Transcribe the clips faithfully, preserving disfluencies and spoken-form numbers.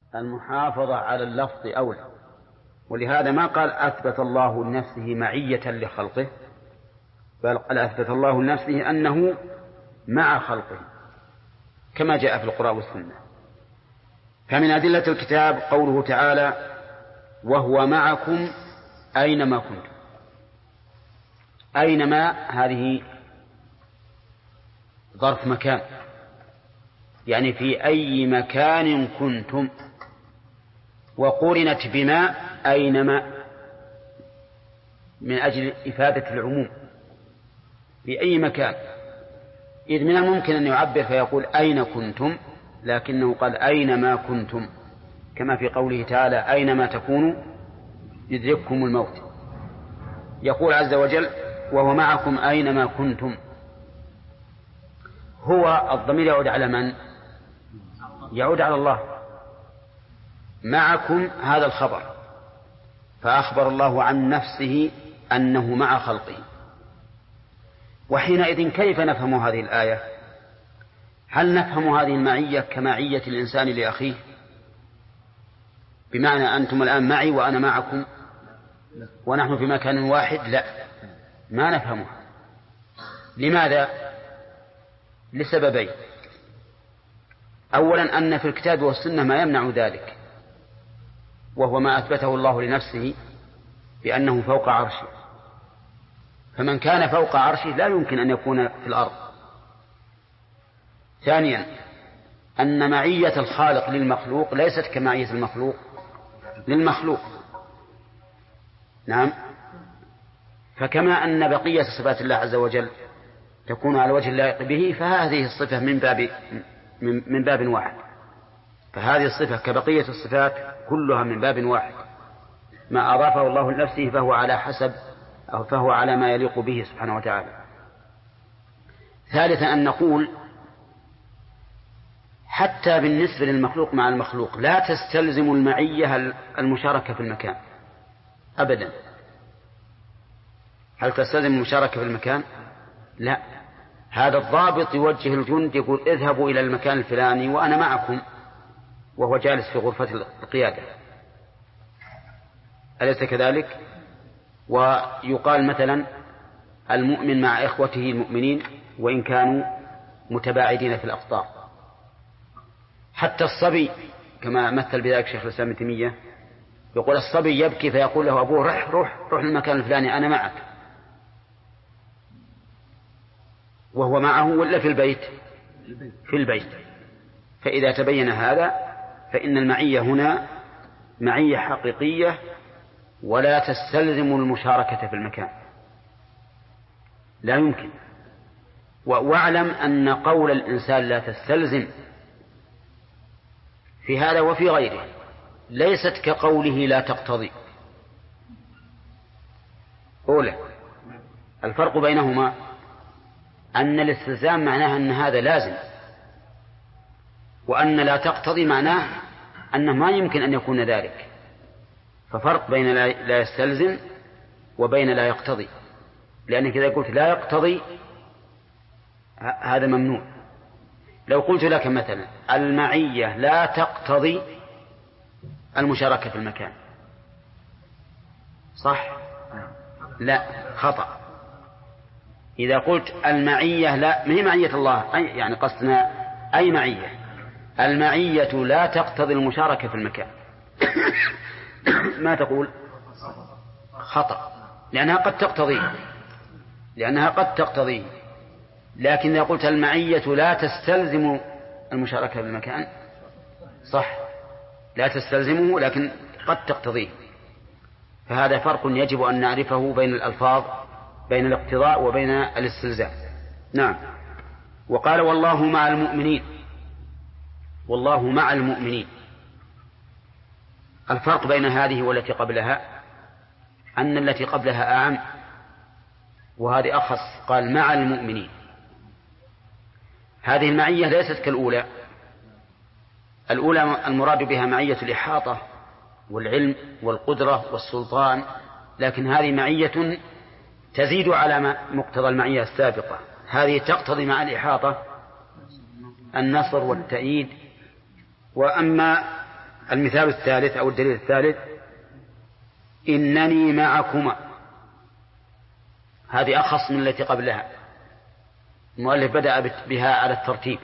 المحافظة على اللفظ أولى، ولهذا ما قال أثبت الله لنفسه معية لخلقه، بل قال أثبت الله لنفسه أنه مع خلقه كما جاء في القرآن والسنة. فمن أدلة الكتاب قوله تعالى وهو معكم أينما كنتم. أينما هذه ظرف مكان، يعني في أي مكان كنتم، وقرنت بما أينما من أجل إفادة العموم في أي مكان، إذ من الممكن أن يعبر فيقول أين كنتم، لكنه قال أينما كنتم، كما في قوله تعالى أينما تكونوا يدرككم الموت. يقول عز وجل وهو معكم أينما كنتم. هو الضمير يعود على من؟ يعود على الله. معكم هذا الخبر، فأخبر الله عن نفسه أنه مع خلقه. وحينئذ كيف نفهم هذه الآية؟ هل نفهم هذه المعية كمعية الإنسان لأخيه، بمعنى أنتم الآن معي وأنا معكم ونحن في مكان واحد؟ لا، ما نفهمها. لماذا؟ لسببين. أولا أن في الكتاب والسنة ما يمنع ذلك، وهو ما أثبته الله لنفسه بأنه فوق عرشه، فمن كان فوق عرشه لا يمكن أن يكون في الأرض. ثانيا أن معية الخالق للمخلوق ليست كمعية المخلوق للمخلوق. نعم. فكما أن بقية صفات الله عز وجل تكون على وجه اللائق به، فهذه الصفة من باب من باب واحد، فهذه الصفة كبقية الصفات كلها من باب واحد، ما أضافه الله لنفسه فهو على حسب أو فهو على ما يليق به سبحانه وتعالى. ثالثا أن نقول حتى بالنسبة للمخلوق مع المخلوق لا تستلزم المعية المشاركة في المكان أبدا. هل تستلزم المشاركة في المكان؟ لا. هذا الضابط يوجه الجند يقول اذهبوا إلى المكان الفلاني وأنا معكم، وهو جالس في غرفة القيادة، أليس كذلك؟ ويقال مثلا المؤمن مع إخوته المؤمنين وإن كانوا متباعدين في الأقطار. حتى الصبي كما مثل بذلك شيخ الإسلام ابن تيمية، يقول الصبي يبكي فيقول له أبوه رح روح روح للمكان الفلاني أنا معك، وهو معه ولا في البيت؟ في البيت. فإذا تبين هذا فإن المعية هنا معية حقيقية ولا تستلزم المشاركة في المكان، لا يمكن. واعلم أن قول الإنسان لا تستلزم في هذا وفي غيره ليست كقوله لا تقتضي. أولا الفرق بينهما أن الاستلزام معناه أن هذا لازم، وأن لا تقتضي معناه أنه ما يمكن أن يكون ذلك. ففرق بين لا يستلزم وبين لا يقتضي، لأنك إذا قلت لا يقتضي هذا ممنوع. لو قلت لك مثلا المعية لا تقتضي المشاركة في المكان، صح؟ لا، خطأ. إذا قلت المعية لا، ما هي معية الله، أي يعني قصدنا أي معية، المعية لا تقتضي المشاركة في المكان ما تقول؟ خطأ، لأنها قد تقتضي لأنها قد تقتضي لكن إذا قلت المعية لا تستلزم المشاركة في المكان، صح، لا تستلزمه لكن قد تقتضيه. فهذا فرق يجب أن نعرفه بين الألفاظ، بين الاقتضاء وبين الاستلزام. نعم. وقال والله مع المؤمنين، والله مع المؤمنين. الفرق بين هذه والتي قبلها أن التي قبلها أعم وهذه أخص، قال مع المؤمنين. هذه المعية ليست كالأولى. الأولى المراد بها معية الإحاطة والعلم والقدرة والسلطان، لكن هذه معية تزيد على مقتضى المعية السابقة. هذه تقتضي مع الإحاطة النصر والتأييد. وأما المثال الثالث أو الدليل الثالث إنني معكما، هذه أخص من التي قبلها. المؤلف بدأ بها على الترتيب،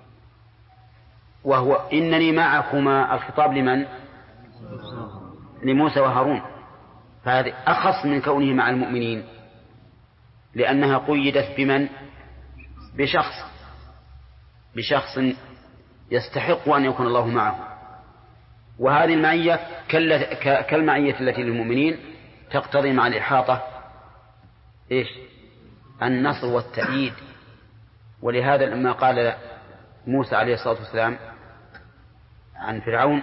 وهو إنني معكما الخطاب لمن؟ لموسى وهارون، فهذه أخص من كونه مع المؤمنين، لأنها قيدت بمن؟ بشخص بشخص يستحق أن يكون الله معه. وهذه المعية كالمعية التي للمؤمنين تقتضي مع الإحاطة إيش؟ النصر والتأييد. ولهذا لما قال موسى عليه الصلاة والسلام عن فرعون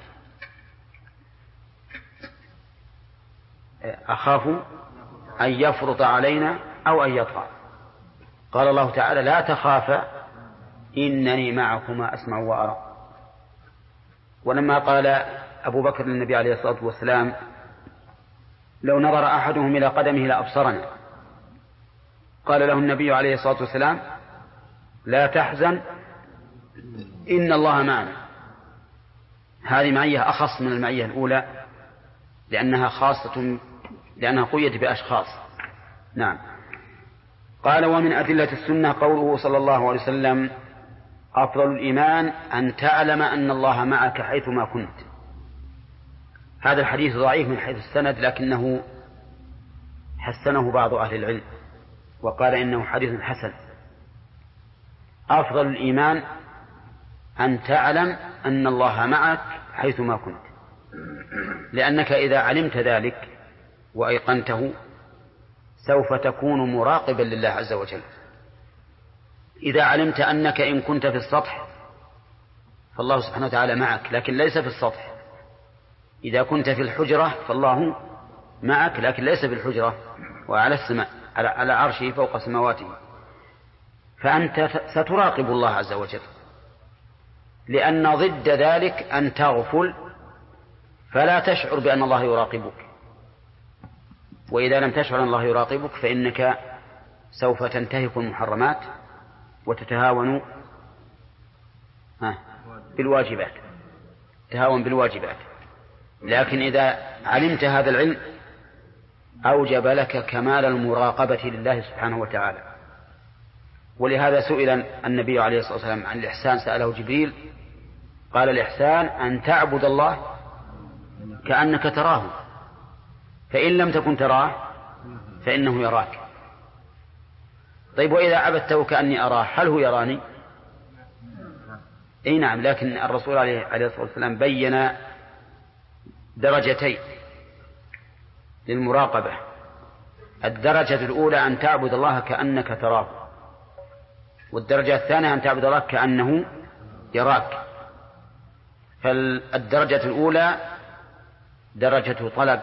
أخاف أن يفرط علينا أو أن يطغى، قال الله تعالى لا تخافا إنني معكما أسمع وأرى. ولما قال أبو بكر للنبي عليه الصلاة والسلام لو نظر أحدهم إلى قدمه لأبصرنا، قال له النبي عليه الصلاة والسلام لا تحزن إن الله معنا. هذه معية أخص من المعية الأولى لأنها خاصة، لأنها قيدت بأشخاص. نعم. قال ومن أدلة السنة قوله صلى الله عليه وسلم أفضل الإيمان أن تعلم أن الله معك حيثما كنت. هذا الحديث ضعيف من حيث السند، لكنه حسنه بعض أهل العلم وقال إنه حديث حسن. أفضل الإيمان أن تعلم أن الله معك حيثما كنت، لأنك إذا علمت ذلك وأيقنته سوف تكون مراقبا لله عز وجل. إذا علمت أنك إن كنت في السطح فالله سبحانه وتعالى معك لكن ليس في السطح، إذا كنت في الحجرة فالله معك لكن ليس في الحجرة وعلى السماء على عرشه فوق سماواته، فأنت ستراقب الله عز وجل، لأن ضد ذلك أن تغفل فلا تشعر بأن الله يراقبك. وإذا لم تشعر أن الله يراقبك فإنك سوف تنتهك المحرمات وتتهاون بالواجبات تهاون بالواجبات. لكن إذا علمت هذا العلم أوجب لك كمال المراقبة لله سبحانه وتعالى. ولهذا سئل النبي عليه الصلاة والسلام عن الإحسان، سأله جبريل قال الإحسان أن تعبد الله كأنك تراه، فإن لم تكن تراه فإنه يراك. طيب وإذا عبدته كأني أراه هل هو يراني؟ أي نعم، لكن الرسول عليه الصلاة والسلام بين درجتين للمراقبة. الدرجة الأولى أن تعبد الله كأنك تراه، والدرجة الثانية أن تعبد الله كأنه يراك. فالدرجة الأولى درجة طلب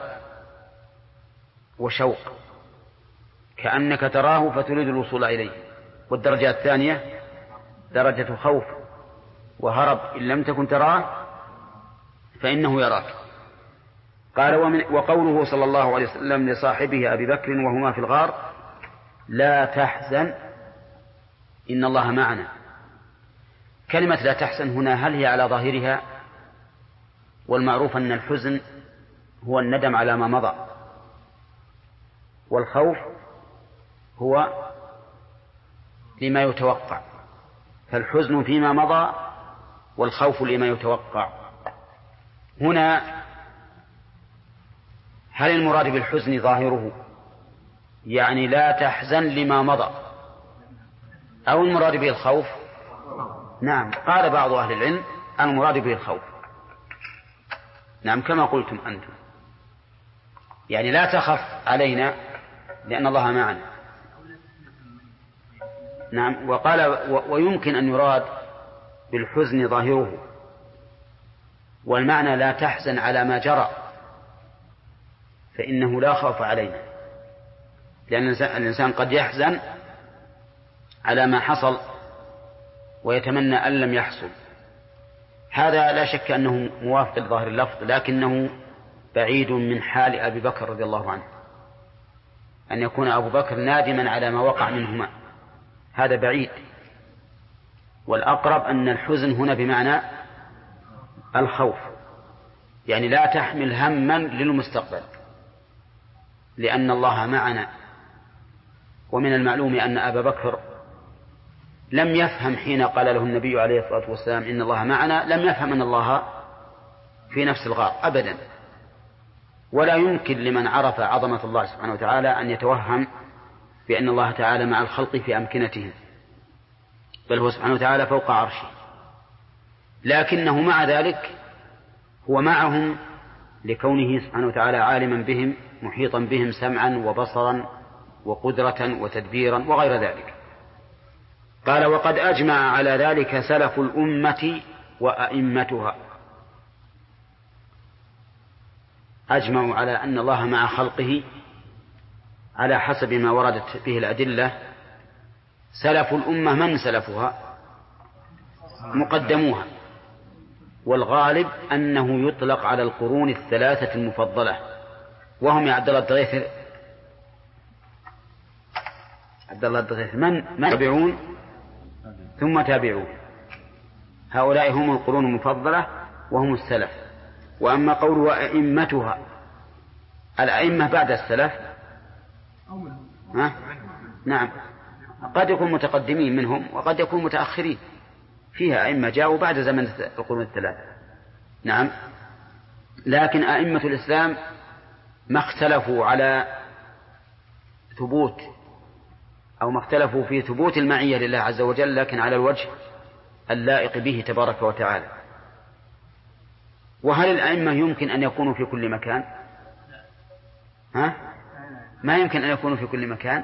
وشوق كأنك تراه فتريد الوصول إليه، والدرجة الثانية درجة خوف وهرب إن لم تكن تراه فإنه يراك. قال ومن وقوله صلى الله عليه وسلم لصاحبه أبي بكر وهما في الغار لا تحزن إن الله معنا. كلمة لا تحزن هنا هل هي على ظاهرها؟ والمعروف أن الحزن هو الندم على ما مضى، والخوف هو لما يتوقع، فالحزن فيما مضى والخوف لما يتوقع. هنا هل المراد بالحزن ظاهره يعني لا تحزن لما مضى، أو المراد به الخوف؟ نعم، قال بعض أهل العلم المراد به الخوف. نعم كما قلتم أنتم، يعني لا تخف علينا لأن الله معنا. نعم. وقال ويمكن أن يراد بالحزن ظاهره، والمعنى لا تحزن على ما جرى فإنه لا خوف علينا، لأن الإنسان قد يحزن على ما حصل ويتمنى أن لم يحصل. هذا لا شك أنه موافق لظاهر اللفظ، لكنه بعيد من حال أبي بكر رضي الله عنه، أن يكون أبو بكر نادما على ما وقع منهما، هذا بعيد. والأقرب أن الحزن هنا بمعنى الخوف، يعني لا تحمل هما للمستقبل لأن الله معنا. ومن المعلوم أن أبا بكر لم يفهم حين قال له النبي عليه الصلاة والسلام إن الله معنا، لم يفهم أن الله في نفس الغار أبدا. ولا يمكن لمن عرف عظمة الله سبحانه وتعالى أن يتوهم بأن الله تعالى مع الخلق في أمكنتهم، بل هو سبحانه وتعالى فوق عرشه، لكنه مع ذلك هو معهم لكونه سبحانه وتعالى عالما بهم محيطا بهم سمعا وبصرا وقدرة وتدبيرا وغير ذلك. قال وقد أجمع على ذلك سلف الأمة وأئمتها، أجمعوا على أن الله مع خلقه على حسب ما وردت به الأدلة. سلف الأمة من سلفها؟ مقدموها، والغالب أنه يطلق على القرون الثلاثة المفضلة، وهم يا عبد الله الدغيث عبد الله الدغيث من من تابعون ثم تابعون، هؤلاء هم القرون المفضلة وهم السلف. وأما قول أئمتها، الأئمة بعد السلف ها؟ نعم، قد يكون متقدمين منهم وقد يكون متأخرين، فيها أئمة جاءوا بعد زمن القرون الثلاثة. نعم، لكن أئمة الإسلام ما اختلفوا على ثبوت أو ما اختلفوا في ثبوت المعية لله عز وجل، لكن على الوجه اللائق به تبارك وتعالى. وهل الأئمة يمكن أن يكونوا في كل مكان؟ ها؟ ما يمكن أن يكونوا في كل مكان.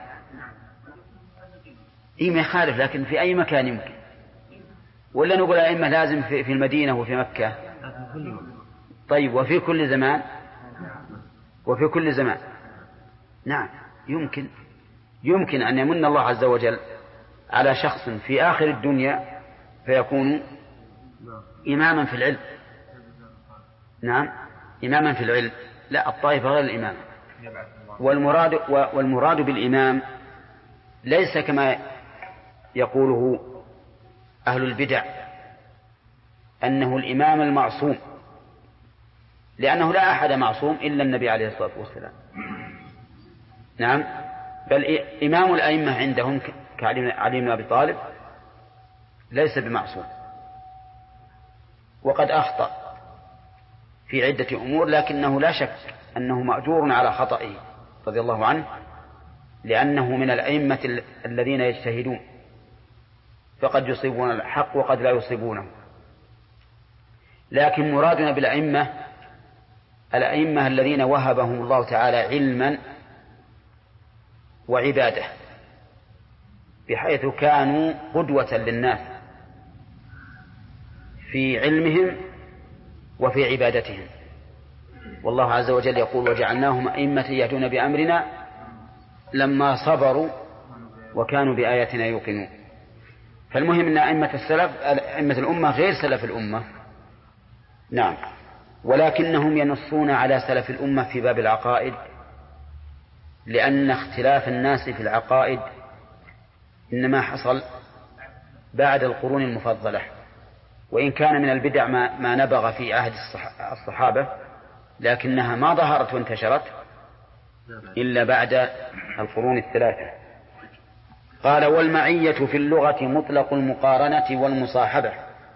إيه ما يخالف، لكن في أي مكان يمكن. ولا نقول أئمة لازم في المدينة وفي مكة؟ طيب، وفي كل زمان؟ وفي كل زمان نعم يمكن. يمكن أن يمن الله عز وجل على شخص في آخر الدنيا فيكون إماما في العلم. نعم، إماما في العلم. لا، الطائفة غير الإمام. والمراد, والمراد بالإمام ليس كما يقوله أهل البدع أنه الإمام المعصوم، لأنه لا أحد معصوم إلا النبي عليه الصلاة والسلام. نعم، بل إمام الأئمة عندهم كعلي بن أبي طالب ليس بمعصوم، وقد أخطأ في عدة أمور، لكنه لا شك أنه مأجور على خطئه رضي الله عنه، لأنه من الأئمة الذين يجتهدون، فقد يصيبون الحق وقد لا يصيبونه. لكن مرادنا بالأئمة الأئمة الذين وهبهم الله تعالى علما وعبادة، بحيث كانوا قدوة للناس في علمهم وفي عبادتهم. والله عز وجل يقول وجعلناهم أئمة يهدون بأمرنا لما صبروا وكانوا بآياتنا يوقنون. فالمهم أن أئمة السلف أئمة الأمة غير سلف الأمة. نعم، ولكنهم ينصون على سلف الأمة في باب العقائد، لأن اختلاف الناس في العقائد إنما حصل بعد القرون المفضلة، وإن كان من البدع ما, ما نبغ في عهد الصحابة، لكنها ما ظهرت وانتشرت إلا بعد القرون الثلاثة. قال والمعية في اللغة مطلق المقارنة والمصاحبة.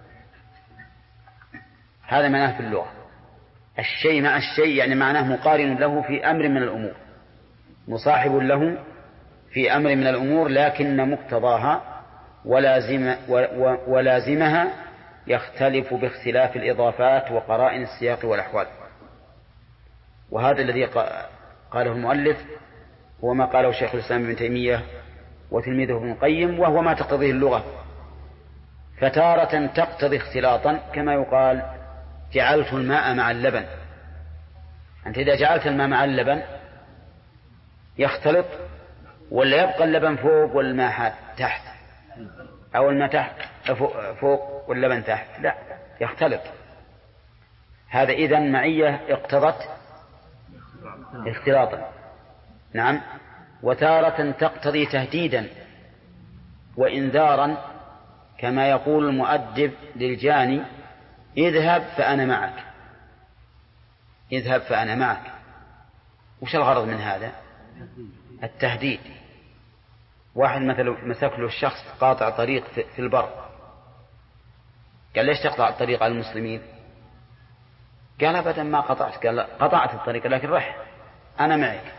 هذا معناه في اللغة، الشيء مع الشيء، يعني معناه مقارن له في أمر من الأمور، مصاحب له في أمر من الأمور، لكن مقتضاها ولازم ولازمها يختلف باختلاف الإضافات وقرائن السياق والأحوال. وهذا الذي قاله المؤلف هو ما قاله شيخ الإسلام ابن تيمية وتلميذه ابن القيم، وهو ما تقتضيه اللغة. فتارة تقتضي اختلاطا، كما يقال جعلت الماء مع اللبن. أنت إذا جعلت الماء مع اللبن يختلط، ولا يبقى اللبن فوق والماء تحت، أو الماء تحت فوق واللبن تحت؟ لا، يختلط. هذا إذن معية اقتضت اختلاطا. نعم. وتارة تقتضي تهديدا وإنذارا، كما يقول المؤدب للجاني اذهب فأنا معك. اذهب فأنا معك. وش الغرض من هذا؟ التهديد. واحد مثلا مسك له الشخص قاطع طريق في البر، قال ليش تقطع الطريق على المسلمين؟ قال أبدا ما قطعت. قال قطعت الطريق لكن رح أنا معك.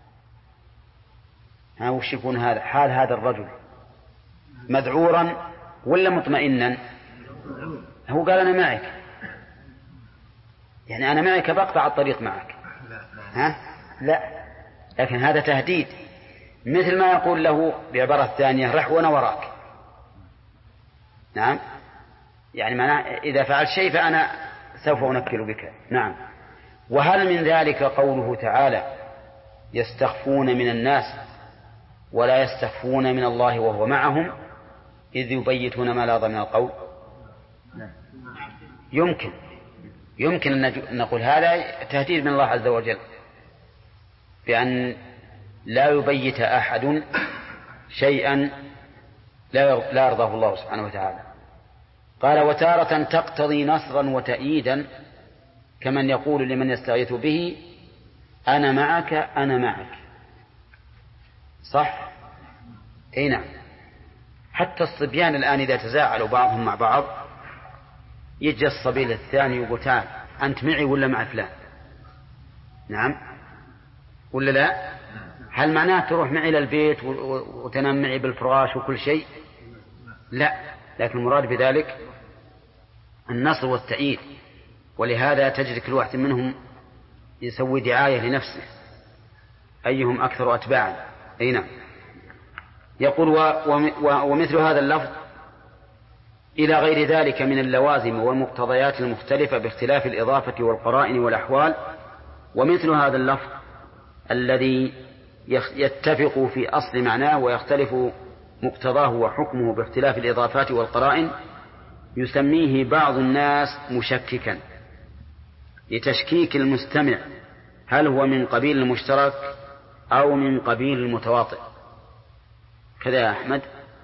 ها وش يكون هذا حال هذا الرجل؟ مذعورا ولا مطمئنا؟ هو قال أنا معك، يعني أنا معك بقطع الطريق معك. ها؟ لا، لكن هذا تهديد، مثل ما يقول له بعبارة ثانية رح وأنا وراك. نعم، يعني معناه إذا فعلت شيء فأنا سوف أنكل بك. نعم. وهل من ذلك قوله تعالى يستخفون من الناس ولا يستخفون من الله وهو معهم إذ يبيتون ما لاظ من القول؟ يمكن يمكن أن نقول هذا تهديد من الله عز وجل بأن لا يبيت أحد شيئا لا يرضاه الله سبحانه وتعالى. قال وتارة تقتضي نصرا وتأييدا كمن يقول لمن يستغيث به أنا معك أنا معك. صح؟ أي نعم. حتى الصبيان الآن إذا تزاعلوا بعضهم مع بعض يجي الصبي الثاني يقول تعال أنت معي ولا مع فلان؟ نعم ولا لا؟ هل معناه تروح معي للبيت وتنام معي بالفراش وكل شيء؟ لا، لكن المراد بذلك النصر والتأييد. ولهذا تجد كل واحد منهم يسوي دعاية لنفسه أيهم أكثر أتباعا. أي نعم. يقول ومثل هذا اللفظ إلى غير ذلك من اللوازم والمقتضيات المختلفة باختلاف الإضافة والقرائن والأحوال. ومثل هذا اللفظ الذي يتفق في أصل معناه ويختلف مقتضاه وحكمه باختلاف الإضافات والقرائن يسميه بعض الناس مشككا لتشكيك المستمع هل هو من قبيل المشترك أو من قبيل المتواطئ. كذا يا أحمد؟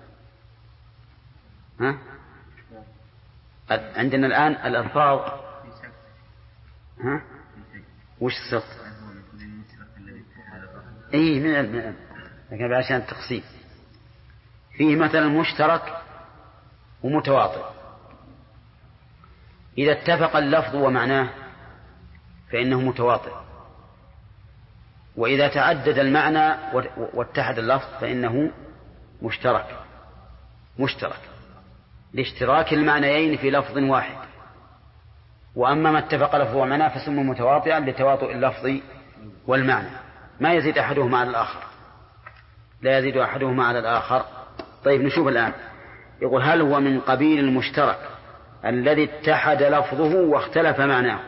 ها؟ عندنا الآن الألفاظ. ها؟ وش السط؟ إيه من من لكن عشان التقسيم فيه مثلا مشترك ومتواطئ. إذا اتفق اللفظ ومعناه فإنه متواطئ، وإذا تعدد المعنى واتحد اللفظ فإنه مشترك مشترك لاشتراك المعنيين في لفظ واحد. وأما ما اتفق لفظ ومعناه فسمه متواطئا لتواطؤ اللفظ والمعنى، ما يزيد أحدهما على الآخر، لا يزيد أحدهما على الآخر. طيب نشوف الآن. يقول هل هو من قبيل المشترك الذي اتحد لفظه واختلف معناه؟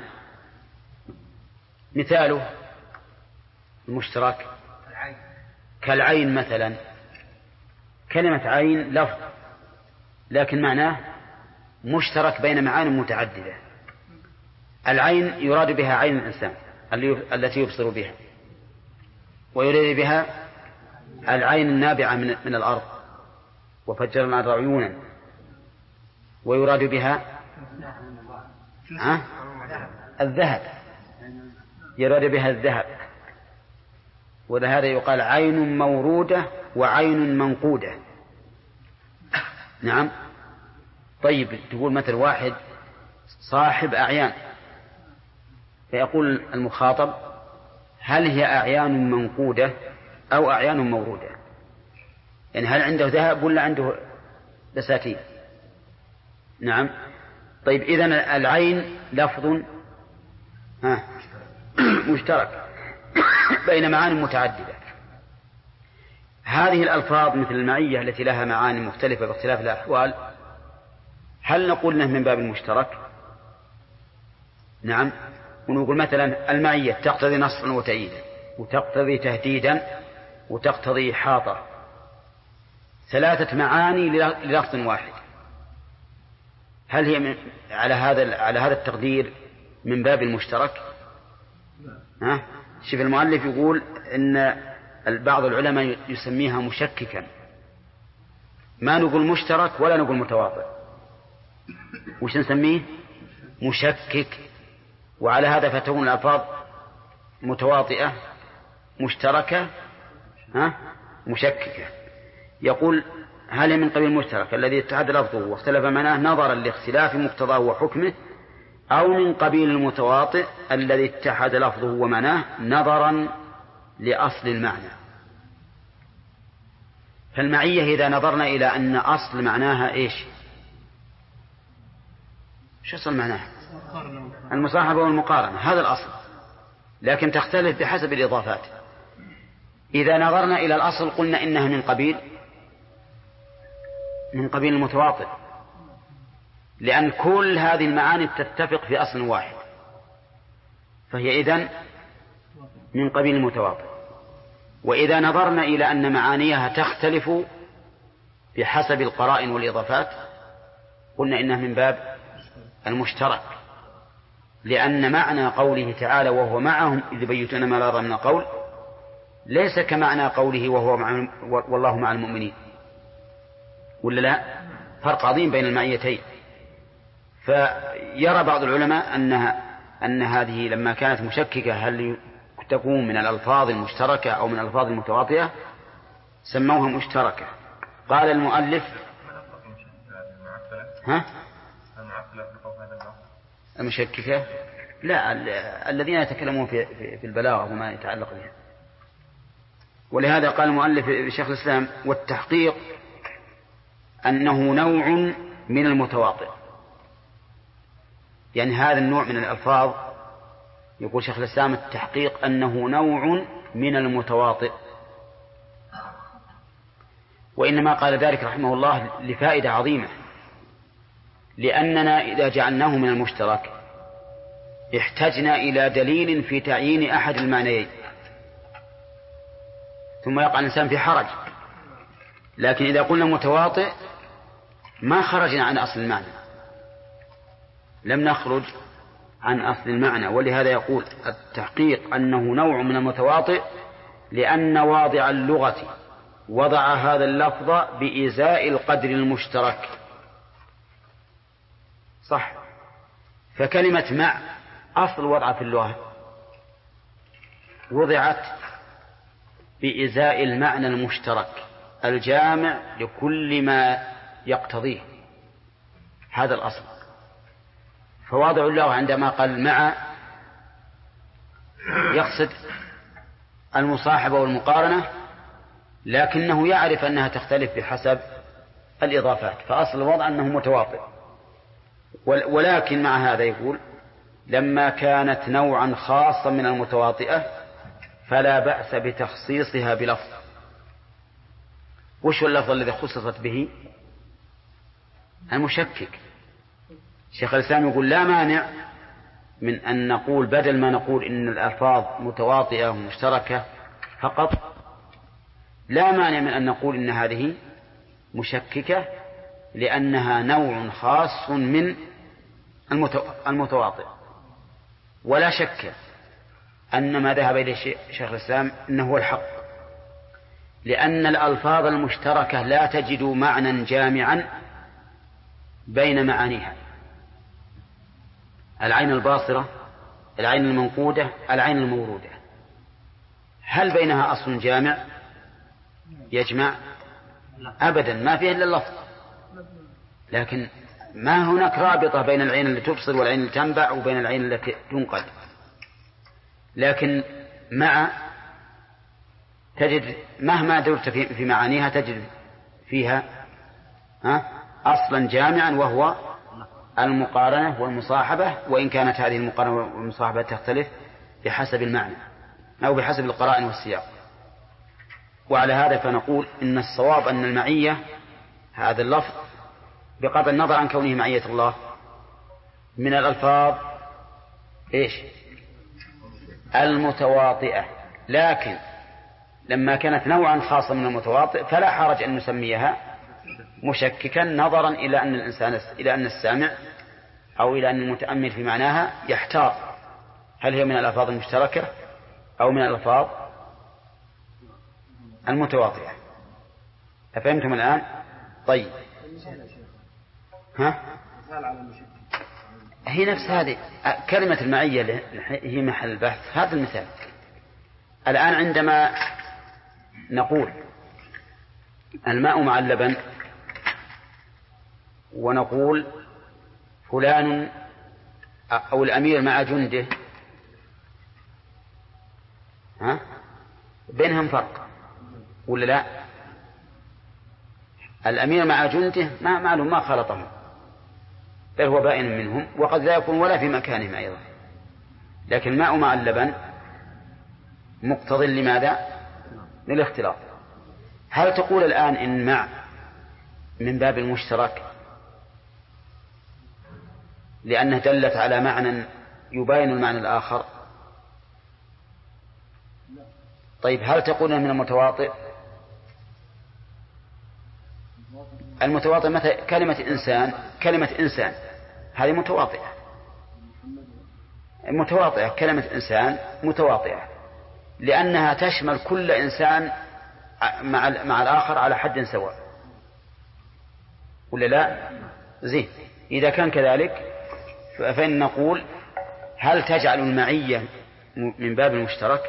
مثاله المشترك كالعين مثلا. كلمة عين لفظ لكن معناه مشترك بين معان متعددة. العين يراد بها عين الإنسان التي يبصر بها، ويراد بها العين النابعة من, من الأرض وفجرنا الأرض عيونا، ويراد بها الذهب، يراد بها الذهب. ولهذا يقال عين مورودة وعين منقودة. نعم. طيب تقول مثل واحد صاحب أعيان، فيقول المخاطب هل هي أعيان منقودة أو أعيان مورودة؟ يعني هل عنده ذهب ولا عنده بساتين؟ نعم. طيب إذن العين لفظ ها مشترك بين معان متعددة. هذه الألفاظ مثل المعية التي لها معاني مختلفة باختلاف الأحوال هل نقول انه من باب المشترك؟ نعم. ونقول مثلا المعية تقتضي نصرا وتأييدا وتقتضي تهديدا وتقتضي إحاطة، ثلاثة معاني للفظ واحد. هل هي من على هذا على هذا التقدير من باب المشترك؟ ها؟ شوف المؤلف يقول إن بعض العلماء يسميها مشككا، ما نقول مشترك ولا نقول متواطئ، وش نسميه؟ مشكك. وعلى هذا فتكون الألفاظ متواطئة مشتركة ها مشككة. يقول هل هي من قبيل المشترك الذي اتحد لفظه واختلف معناه نظرا لاختلاف مقتضاه وحكمه، أو من قبيل المتواطئ الذي اتحد لفظه ومعناه نظرا لأصل المعنى. فالمعية إذا نظرنا إلى أن أصل معناها إيش؟ شو أصل معناها؟ المصاحبة والمقارنة، هذا الأصل، لكن تختلف بحسب الإضافات. إذا نظرنا إلى الأصل قلنا إنها من قبيل من قبيل المتواطئ، لأن كل هذه المعاني تتفق في أصل واحد، فهي إذن من قبيل المتواطئ. وإذا نظرنا إلى أن معانيها تختلف بحسب القرائن والإضافات قلنا إنها من باب المشترك، لأن معنى قوله تعالى وهو معهم إذ يبيتون ما لا يرضى من القول ليس كمعنى قوله وهو مع والله مع المؤمنين، ولا لا؟ فرق عظيم بين المعيتين. فيرى بعض العلماء أنها أن هذه لما كانت مشككة هل تكون من الألفاظ المشتركة أو من الألفاظ المتواطئة سموها مشتركة. قال المؤلف ها المشككة لا الذين يتكلمون في في البلاغة وما يتعلق بها. ولهذا قال المؤلف شيخ الإسلام والتحقيق أنه نوع من المتواطئ، يعني هذا النوع من الألفاظ يقول شيخ الإسلام التحقيق أنه نوع من المتواطئ. وإنما قال ذلك رحمه الله لفائدة عظيمة، لأننا إذا جعلناه من المشترك احتجنا إلى دليل في تعيين أحد المعنيين ثم يقع الإنسان في حرج. لكن إذا قلنا متواطئ ما خرجنا عن أصل المعنى، لم نخرج عن أصل المعنى. ولهذا يقول التحقيق أنه نوع من المتواطئ لأن واضع اللغة وضع هذا اللفظ بإزاء القدر المشترك. صح، فكلمة مع أصل وضع في اللغة وضعت بإزاء المعنى المشترك الجامع لكل ما يقتضيه هذا الأصل. فواضع الله عندما قال مع يقصد المصاحبة والمقارنة، لكنه يعرف أنها تختلف بحسب الإضافات، فأصل الوضع أنه متواطئ. ولكن مع هذا يقول لما كانت نوعا خاصا من المتواطئة فلا بأس بتخصيصها بلفظ. وش اللفظ الذي خصصت به؟ المشكك. شيخ الإسلام يقول لا مانع من أن نقول بدل ما نقول إن الألفاظ متواطئة ومشتركة فقط، لا مانع من أن نقول إن هذه مشككة لأنها نوع خاص من المتواطئ. ولا شك أن ما ذهب إليه شيخ الإسلام إنه هو الحق، لأن الألفاظ المشتركة لا تجد معنى جامعا بين معانيها. العين الباصرة، العين المنقودة، العين المورودة، هل بينها أصل جامع يجمع؟ أبدا، ما فيه إلا اللفظ. لكن ما هناك رابطة بين العين التي تبصر والعين التي تنبع وبين العين التي تنقد. لكن مع تجد مهما درت في معانيها تجد فيها أصلا جامعا وهو المقارنة والمصاحبة، وإن كانت هذه المقارنة والمصاحبة تختلف بحسب المعنى أو بحسب القرائن والسياق. وعلى هذا فنقول إن الصواب أن المعية هذا اللفظ بغض النظر عن كونه معية الله من الألفاظ إيش المتواطئة، لكن لما كانت نوعا خاصا من المتواطئ فلا حرج أن نسميها مشككا نظرا إلى أن الإنسان إلى أن السامع أو إلى أن المتأمل في معناها يحتاط هل هي من الألفاظ المشتركة أو من الألفاظ المتواطئة. أفهمتم الآن؟ طيب، ها؟ هي نفس هذه كلمة المعية هي محل البحث. هذا المثال الآن عندما نقول الماء مع اللبن ونقول فلان أو الأمير مع جنده، ها بينهم فرق ولا لا؟ الأمير مع جنده ما معلوم ما خلطهم، بل هو بائن منهم، وقد لا يكون ولا في مكانهم أيضا. لكن الماء مع اللبن مقتضي لماذا؟ للاختلاط. هل تقول الآن إن مع من باب المشترك لأنها دلت على معنى يباين المعنى الآخر؟ طيب هل تقول من المتواطئ؟ المتواطئ مثل كلمة إنسان، كلمة إنسان هذه متواطئة، متواطئة كلمة إنسان متواطئة لأنها تشمل كل إنسان مع مع الآخر على حد سواء، ولا لا؟ زين، إذا كان كذلك فإن نقول هل تجعل المعية من باب المشترك؟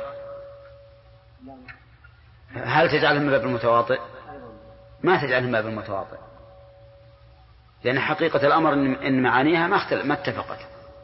هل تجعلها من باب المتواطئ؟ ما تجعلها من باب المتواطئ، لأن حقيقة الأمر إن معانيها ما اختلف ما اتفقت.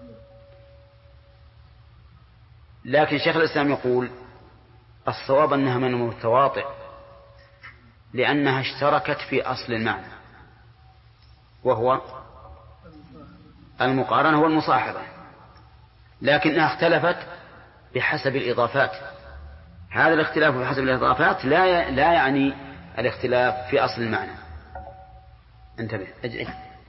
لكن شيخ الإسلام يقول الصواب أنها من المتواطئ لأنها اشتركت في أصل المعنى وهو المقارنة والمصاحبة، لكنها اختلفت بحسب الإضافات. هذا الاختلاف بحسب الإضافات لا لا يعني الاختلاف في أصل المعنى. انتبه أجل.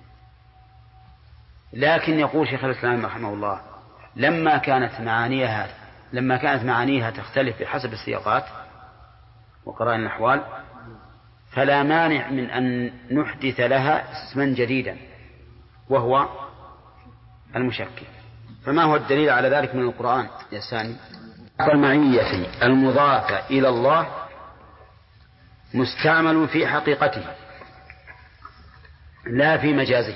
لكن يقول شيخ الإسلام رحمه الله لما كانت معانيها لما كانت معانيها تختلف بحسب السياقات وقرائن الأحوال فلا مانع من أن نحدث لها اسما جديدا وهو المشكل. فما هو الدليل على ذلك من القرآن يا سامي؟ فالمعية المضافة إلى الله مستعمل في حقيقته لا في مجازه،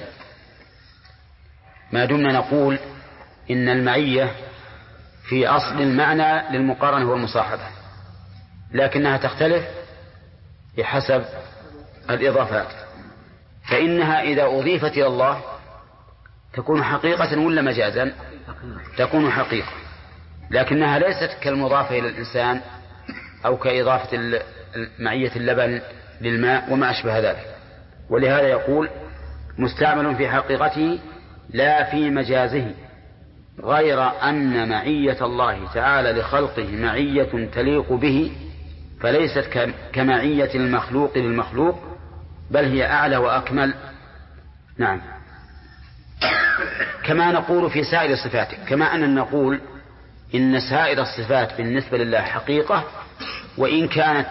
ما دمنا نقول إن المعية في أصل المعنى للمقارنة والمصاحبة، لكنها تختلف بحسب الإضافات، فإنها إذا أضيفت إلى الله تكون حقيقة ولا مجازا؟ تكون حقيقة، لكنها ليست كالمضافة إلى الإنسان أو كإضافة معية اللبن للماء وما أشبه ذلك. ولهذا يقول مستعمل في حقيقته لا في مجازه، غير أن معية الله تعالى لخلقه معية تليق به، فليست كمعية المخلوق للمخلوق، بل هي أعلى وأكمل. نعم، كما نقول في سائر الصفات، كما أن نقول إن سائر الصفات بالنسبة لله حقيقة وإن كانت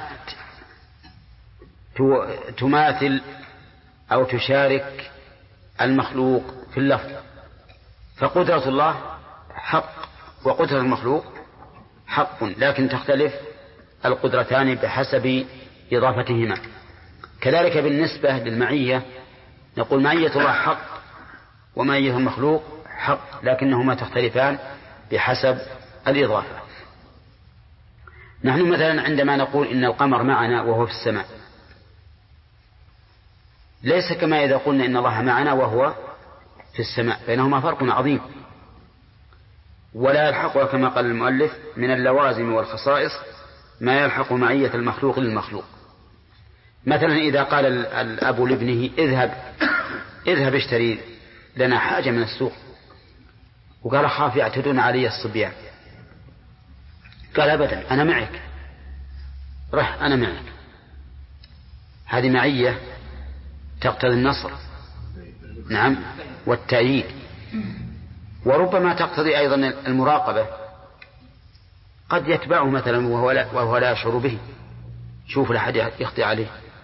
تماثل أو تشارك المخلوق في اللفظ، فقدرة الله حق وقدرة المخلوق حق، لكن تختلف القدرتان بحسب إضافتهما. كذلك بالنسبة للمعية نقول معية الله حق ومعية المخلوق حق، لكنهما تختلفان بحسب الإضافة. نحن مثلا عندما نقول إن القمر معنا وهو في السماء، ليس كما إذا قلنا إن الله معنا وهو في السماء، بينهما فرق عظيم، ولا يلحقها كما قال المؤلف من اللوازم والخصائص ما يلحق معية المخلوق للمخلوق. مثلا إذا قال الأب لابنه اذهب اذهب اشتري لنا حاجة من السوق، وقال أخاف يعتدون علي الصبيان، قال أبدا أنا معك، رح أنا معك، هذه معية تقتضي النصر، نعم، والتأييد، وربما تقتضي أيضا المراقبة، قد يتبعه مثلا وهو لا, وهو لا يشعر به، شوف لحد يخطئ عليه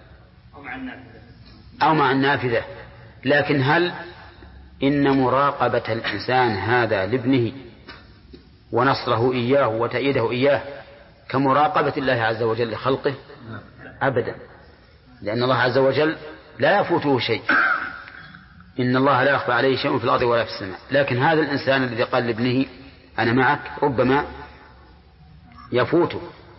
أو مع النافذة. لكن هل إن مراقبة الإنسان هذا لابنه ونصره إياه وتأييده إياه كمراقبة الله عز وجل لخلقه؟ أبدا، لأن الله عز وجل لا يفوته شيء، إن الله لا يخفى عليه شيء في الأرض ولا في السماء. لكن هذا الإنسان الذي قال لابنه أنا معك ربما يفوته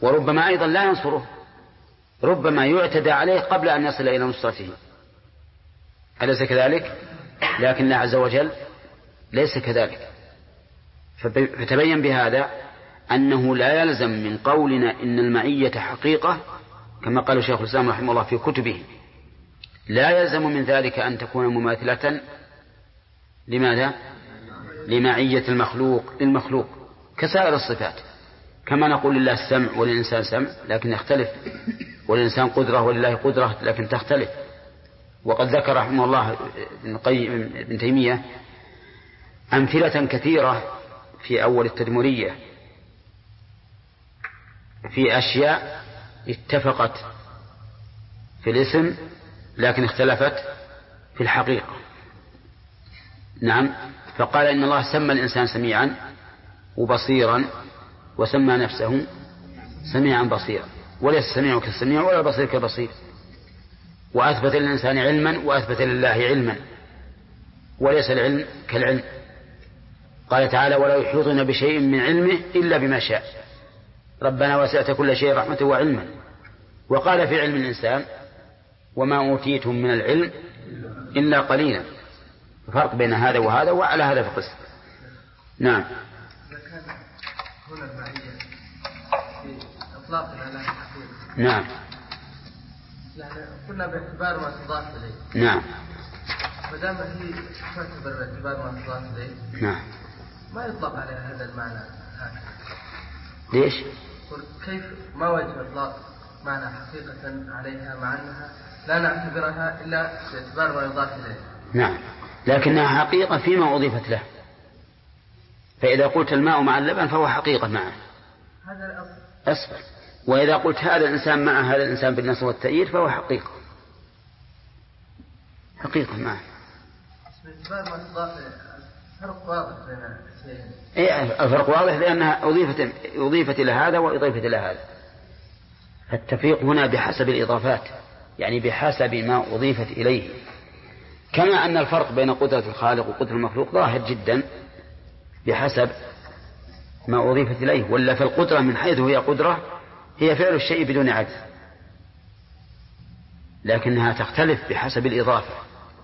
وربما أيضا لا ينصره، ربما يعتدى عليه قبل أن يصل إلى نصرته، أليس كذلك؟ لكن الله عز وجل ليس كذلك. فتبين بهذا أنه لا يلزم من قولنا إن المعية حقيقة كما قال الشيخ الإسلام رحمه الله في كتبه، لا يلزم من ذلك أن تكون مماثلة لماذا؟ لمعية المخلوق للمخلوق كسائر الصفات. كما نقول لله السمع وللإنسان سمع لكن يختلف، وللإنسان قدرة ولله قدرة لكن تختلف. وقد ذكر رحمه الله ابن تيمية أمثلة كثيرة في أول التدمرية في أشياء اتفقت في الاسم لكن اختلفت في الحقيقة. نعم، فقال إن الله سمى الإنسان سميعا وبصيرا وسمى نفسه سميعا بصيرا، وليس السميع كالسميع ولا البصير كالبصير، وأثبت للإنسان علما وأثبت لله علما وليس العلم كالعلم. قال تعالى ولا يحيطون بشيء من علمه إلا بما شاء، ربنا وسعت كل شيء رحمة وعلما. وقال في علم الإنسان وما أوتيتم من العلم إلا قليلا. فرق بين هذا وهذا وعلى هذا فقس. نعم. هنا المعية في إطلاق الإله الحقيقي. نعم. يعني كنا باعتبار ما تضاف إليه. نعم. فدام هي تعتبر باعتبار ما تضاف إليه. نعم. ما يطلق عليها هذا المعنى هكذا. ليش؟ كيف ما وجه إطلاق معنى حقيقة عليها مع أنها لا نعتبرها إلا باعتبار ما يضاف إليه. نعم، لكنها حقيقة فيما أضيفت له. فإذا قلت الماء مع اللبن فهو حقيقة معه، هذا الأصل. أصبر. وإذا قلت هذا الإنسان مع هذا الإنسان بالنصر والتأييد فهو حقيقة حقيقة معه. باعتبار ما تضاف فرق واضح بين الشيئين. إيه الفرق واضح لأنها أضيفت أضيفت إلى هذا وأضيفت إلى هذا. التفريق هنا بحسب الإضافات، يعني بحسب ما أضيفت إليه. كما أن الفرق بين قدرة الخالق وقدرة المخلوق ظاهر جدا بحسب ما أضيفت إليه. ولا فالقدرة من حيث هي قدرة هي فعل الشيء بدون عجز، لكنها تختلف بحسب الإضافة.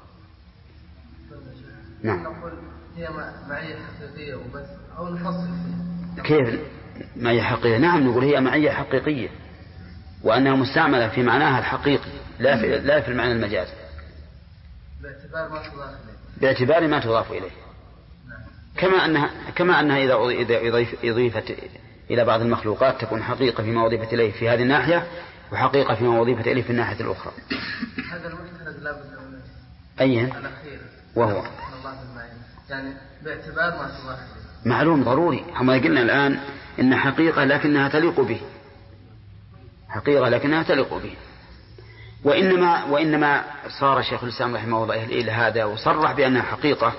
نعم. نقول هي معية حقيقية وبس أو نفصل فيها. كيف معية حقيقية؟ نعم، نقول هي معية حقيقية وأنها مستعملة في معناها الحقيقي لا في لا في المعنى المجازي، باعتبار ما تضاف إليه. باعتبار ما تضاف إليه. كما أنها كما أنها إذا إذا أضيفت إلى بعض المخلوقات تكون حقيقة فيما أضيفت إليه في هذه الناحية وحقيقة فيما أضيفت إليه في الناحية الأخرى. هذا المستند لا بد منه. أيه؟ الأخير. وهو الله يعني باعتبار ما تضاف إليه. معلوم ضروري. هم قلنا الآن إن حقيقة لكنها تليق به، حقيقة لكنها تليق به. وإنما وإنما صار شيخ الإسلام رحمه الله إلى هذا وصرح بأنها حقيقة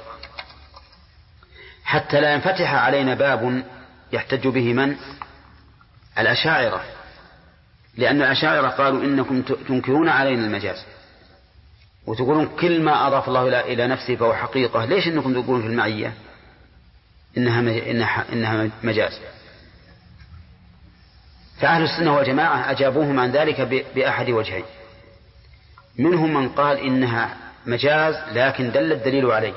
حتى لا ينفتح علينا باب يحتج به من؟ الأشاعرة، لأن الأشاعرة قالوا إنكم تنكرون علينا المجاز وتقولون كل ما أضاف الله إلى نفسه فهو حقيقة. ليش إنكم تقولون في المعية إنها إنها إنها مجاز؟ فأهل السنة والجماعة أجابوهم عن ذلك بأحد وجهين. منهم من قال إنها مجاز لكن دل الدليل عليه،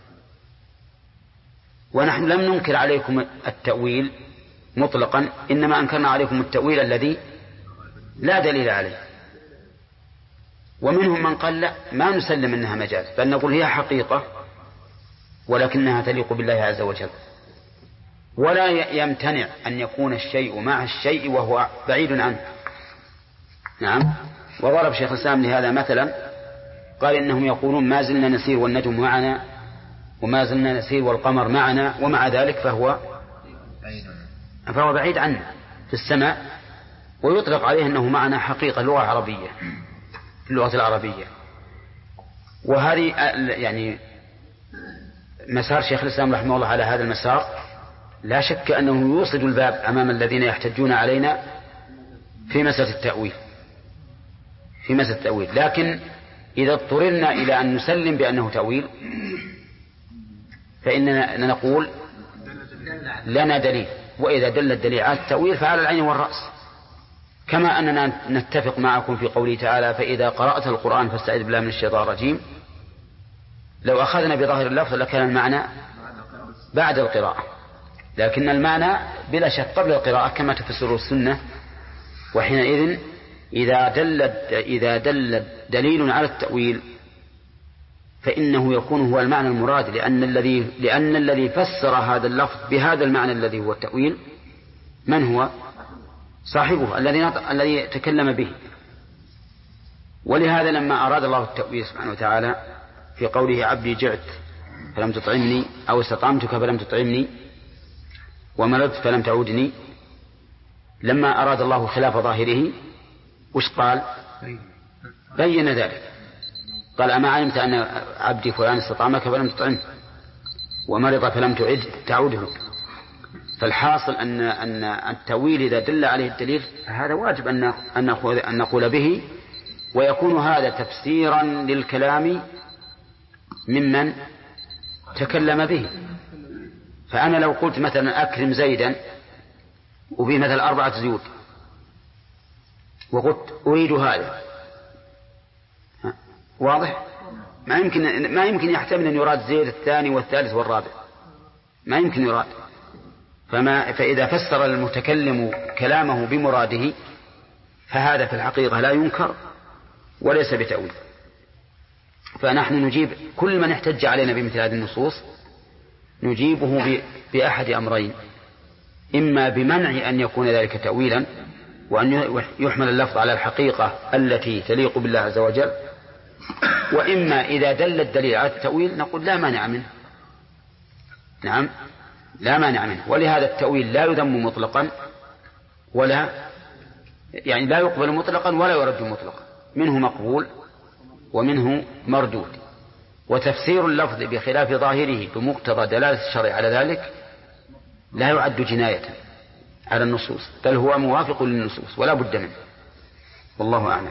ونحن لم ننكر عليكم التأويل مطلقا، إنما أنكرنا عليكم التأويل الذي لا دليل عليه. ومنهم من قال لا، ما نسلم أنها مجاز بل نقول هي حقيقة ولكنها تليق بالله عز وجل. ولا يمتنع أن يكون الشيء مع الشيء وهو بعيد عنه. نعم. وضرب شيخ الإسلام لهذا مثلا قال إنهم يقولون ما زلنا نسير والنجم معنا وما زلنا نسير والقمر معنا ومع ذلك فهو فهو بعيد عنا في السماء، ويطلق عليه أنه معنا حقيقة لغة عربية في اللغة العربية. وهذه يعني مسار شيخ الإسلام رحمه الله على هذا المسار لا شك أنه يوصد الباب أمام الذين يحتجون علينا في مسألة التأويل في مسألة التأويل. لكن إذا اضطررنا إلى أن نسلم بأنه تأويل فإننا نقول لنا دليل، وإذا دل الدليل على التأويل فعلى العين والرأس. كما أننا نتفق معكم في قوله تعالى فإذا قرأت القرآن فاستعذ بالله من الشيطان الرجيم. لو أخذنا بظاهر اللفظ لكان المعنى بعد القراءة، لكن المعنى بلا شك قبل القراءة كما تفسر السنة. وحينئذ إذا دل إذا دل دليل على التأويل فإنه يكون هو المعنى المراد، لأن الذي لأن الذي فسر هذا اللفظ بهذا المعنى الذي هو التأويل من هو؟ صاحبه الذي الذي تكلم به. ولهذا لما أراد الله التأويل سبحانه وتعالى في قوله عبدي جعت فلم تطعمني أو استطعمتك فلم تطعمني ومرضت فلم تعودني، لما أراد الله خلاف ظاهره وش قال؟ بين ذلك، قال أما علمت أن عبدي فلان استطعمك فلم تطعمه ومرض فلم تعد تعوده. فالحاصل أن أن التأويل إذا دل عليه الدليل هذا واجب أن أن نقول به، ويكون هذا تفسيرا للكلام ممن تكلم به. فأنا لو قلت مثلا أكرم زيدا وفي مثل أربعة زيود وقلت أريد هذا، واضح؟ ما يمكن ما يمكن يحتمل أن يراد زيد الثاني والثالث والرابع، ما يمكن يراد. فما فإذا فسر المتكلم كلامه بمراده فهذا في الحقيقة لا ينكر وليس بتأويل. فنحن نجيب كل من احتج علينا بمثل هذه النصوص نجيبه بأحد أمرين: إما بمنع أن يكون ذلك تأويلا وأن يحمل اللفظ على الحقيقة التي تليق بالله عز وجل، وإما إذا دل الدليل على التأويل نقول لا مانع منه. نعم لا مانع منه. ولهذا التأويل لا يذم مطلقا ولا يعني لا يقبل مطلقا ولا يرد مطلقا، منه مقبول ومنه مردود. وتفسير اللفظ بخلاف ظاهره بمقتضى دلالة الشرع على ذلك لا يعد جناية على النصوص، بل هو موافق للنصوص ولا بد منه. والله أعلم.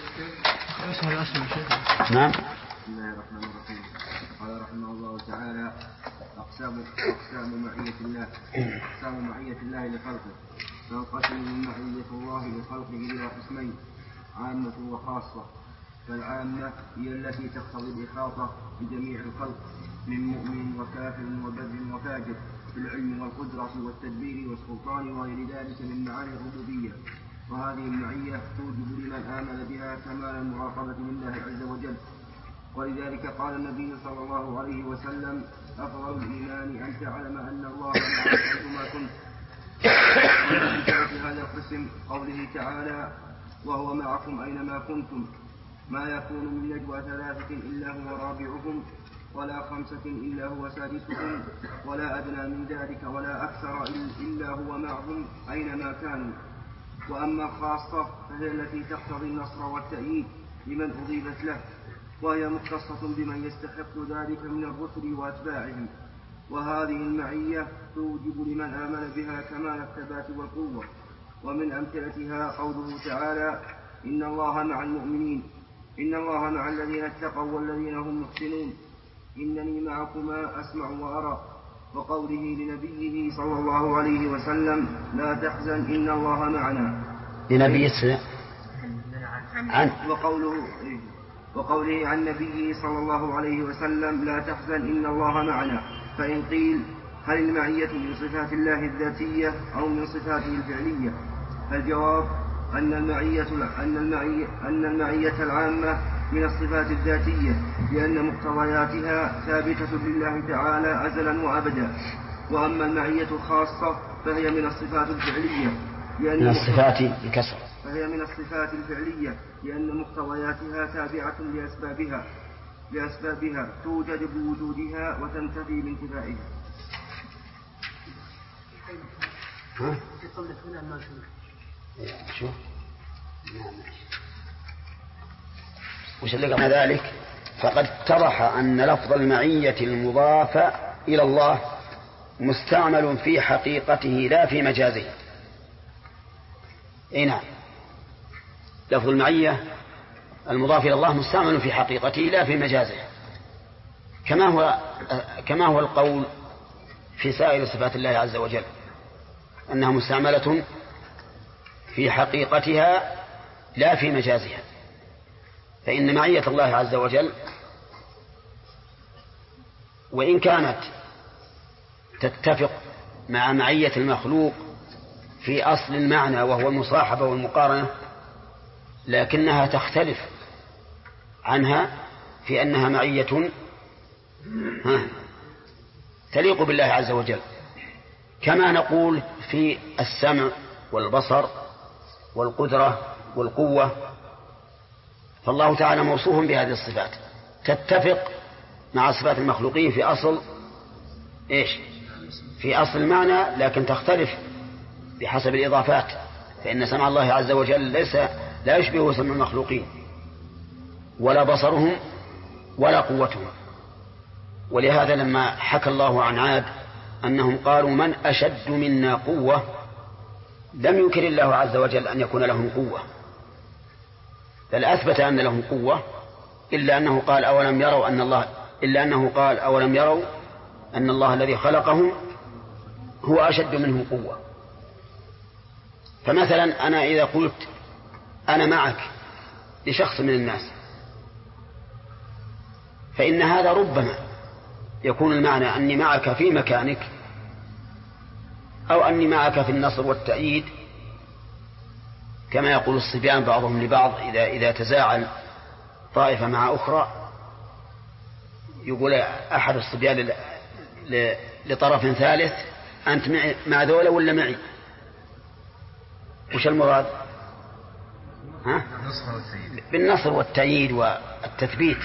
نعم. بسم الله الرحمن الرحيم. قال رحمه الله تعالى: أقسام أقسام معية الله أقسام معية الله لخلقه. فانقسم من معية الله لخلقه إلى قسمين: عامة وخاصة. فالعامة هي التي تقتضي الإحاطة بجميع الخلق من مؤمن وكافر وبر وفاجر في العلم والقدرة والتدبير والسلطان وغير ذلك من معاني الربوبية. وهذه المعية توجب لمن آمن بها كمال المراقبة لله عز وجل. ولذلك قال النبي صلى الله عليه وسلم: أفضل الإيمان أن تعلم أن الله معك حيثما كنت. ومن أمثلة هذا القسم قوله تعالى: وهو معكم أينما كنتم، ما يكون من نجوى ثلاثة إلا هو رابعهم ولا خمسة إلا هو سادسهم ولا أدنى من ذلك ولا أكثر إلا هو معهم أينما كانوا. وأما الخاصة فهي التي تقتضي النصر والتأييد لمن أضيفت له، وهي مختصة بمن يستحق ذلك من الرسل وأتباعهم. وهذه المعية توجب لمن آمن بها كمال الثبات والقوة. ومن أمثلتها قوله تعالى: إن الله مع المؤمنين، إن الله مع الذين اتقوا والذين هم محسنون، إنني معكما أسمع وأرى. وقوله لنبيه صلى الله عليه وسلم: لا تحزن إن الله معنا. لنبي عن وقوله وقوله عن نبيه صلى الله عليه وسلم: لا تحزن إن الله معنا. فإن قيل: هل المعية من صفات الله الذاتية أو من صفاته الفعلية؟ فالجواب أن المعية أن المعية أن المعية العامة من الصفات الذاتية، لأن مقتضياتها ثابتة لله تعالى أزلا وأبدا. وأما المعية الخاصة فهي من الصفات الفعلية، لأن من الصفات الكسر فهي من الصفات الفعلية لأن مقتضياتها تابعة لأسبابها لأسبابها توجد بوجودها وتنتفي بانتفائها. شوف وش اللي قبل ذلك؟ فقد اتضح أن لفظ المعية المضافة إلى الله مستعمل في حقيقته لا في مجازه. اي نعم، لفظ المعية المضاف إلى الله مستعمل في حقيقته لا في مجازه، كما هو كما هو القول في سائر صفات الله عز وجل أنها مستعملة في حقيقتها لا في مجازها. فإن معية الله عز وجل وإن كانت تتفق مع معية المخلوق في أصل المعنى وهو المصاحبة والمقارنة، لكنها تختلف عنها في أنها معية تليق بالله عز وجل، كما نقول في السمع والبصر والقدرة والقوة. فالله تعالى موصوف بهذه الصفات تتفق مع صفات المخلوقين في أصل إيش؟ في أصل المعنى، لكن تختلف بحسب الإضافات. فإن سمع الله عز وجل ليس لا يشبه سمع المخلوقين، ولا بصرهم ولا قوتهم. ولهذا لما حكى الله عن عاد أنهم قالوا من أشد منا قوة، لم ينكر الله عز وجل أن يكون لهم قوة، بل أثبت أن لهم قوة، إلا أنه قال أولم يروا أن الله إلا أنه قال أولم يروا أن الله الذي خلقهم هو أشد منهم قوة. فمثلا أنا إذا قلت أنا معك لشخص من الناس، فإن هذا ربما يكون المعنى أني معك في مكانك، أو أني معك في النصر والتأييد، كما يقول الصبيان بعضهم لبعض إذا إذا تزاعل طائفة مع أخرى، يقول أحد الصبيان لطرف ثالث أنت مع ذولا ولا معي؟ وش المراد؟ ها؟ بالنصر والتأييد والتثبيت.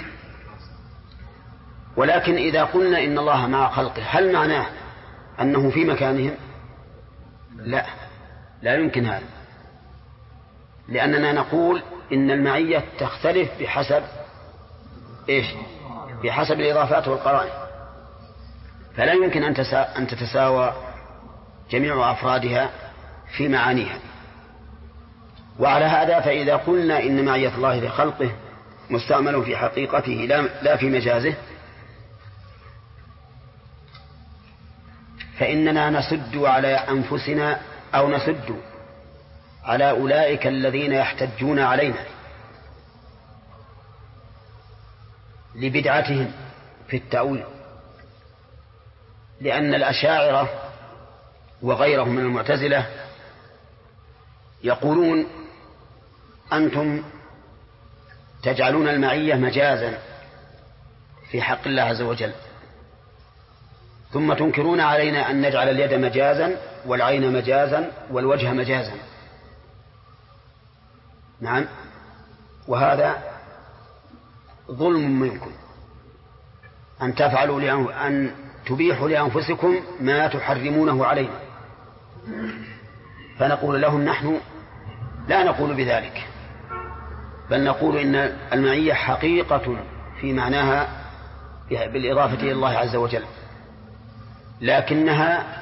ولكن إذا قلنا إن الله مع خلقه، هل معناه أنه في مكانهم؟ لا، لا يمكن هذا، لأننا نقول إن المعية تختلف بحسب إيش؟ بحسب الإضافات والقرائن، فلا يمكن أن تتساوى جميع أفرادها في معانيها. وعلى هذا فإذا قلنا إن معية الله لخلقه مستعمل في حقيقته لا في مجازه، فإننا نسد على أنفسنا أو نسد على أولئك الذين يحتجون علينا لبدعتهم في التأويل، لأن الأشاعرة وغيرهم من المعتزلة يقولون أنتم تجعلون المعية مجازا في حق الله عز وجل، ثم تنكرون علينا أن نجعل اليد مجازا والعين مجازا والوجه مجازا. نعم، وهذا ظلم منكم أن تفعلوا لأن... أن تبيحوا لأنفسكم ما تحرمونه علينا. فنقول لهم نحن لا نقول بذلك، بل نقول إن المعية حقيقة في معناها بالإضافة إلى الله عز وجل، لكنها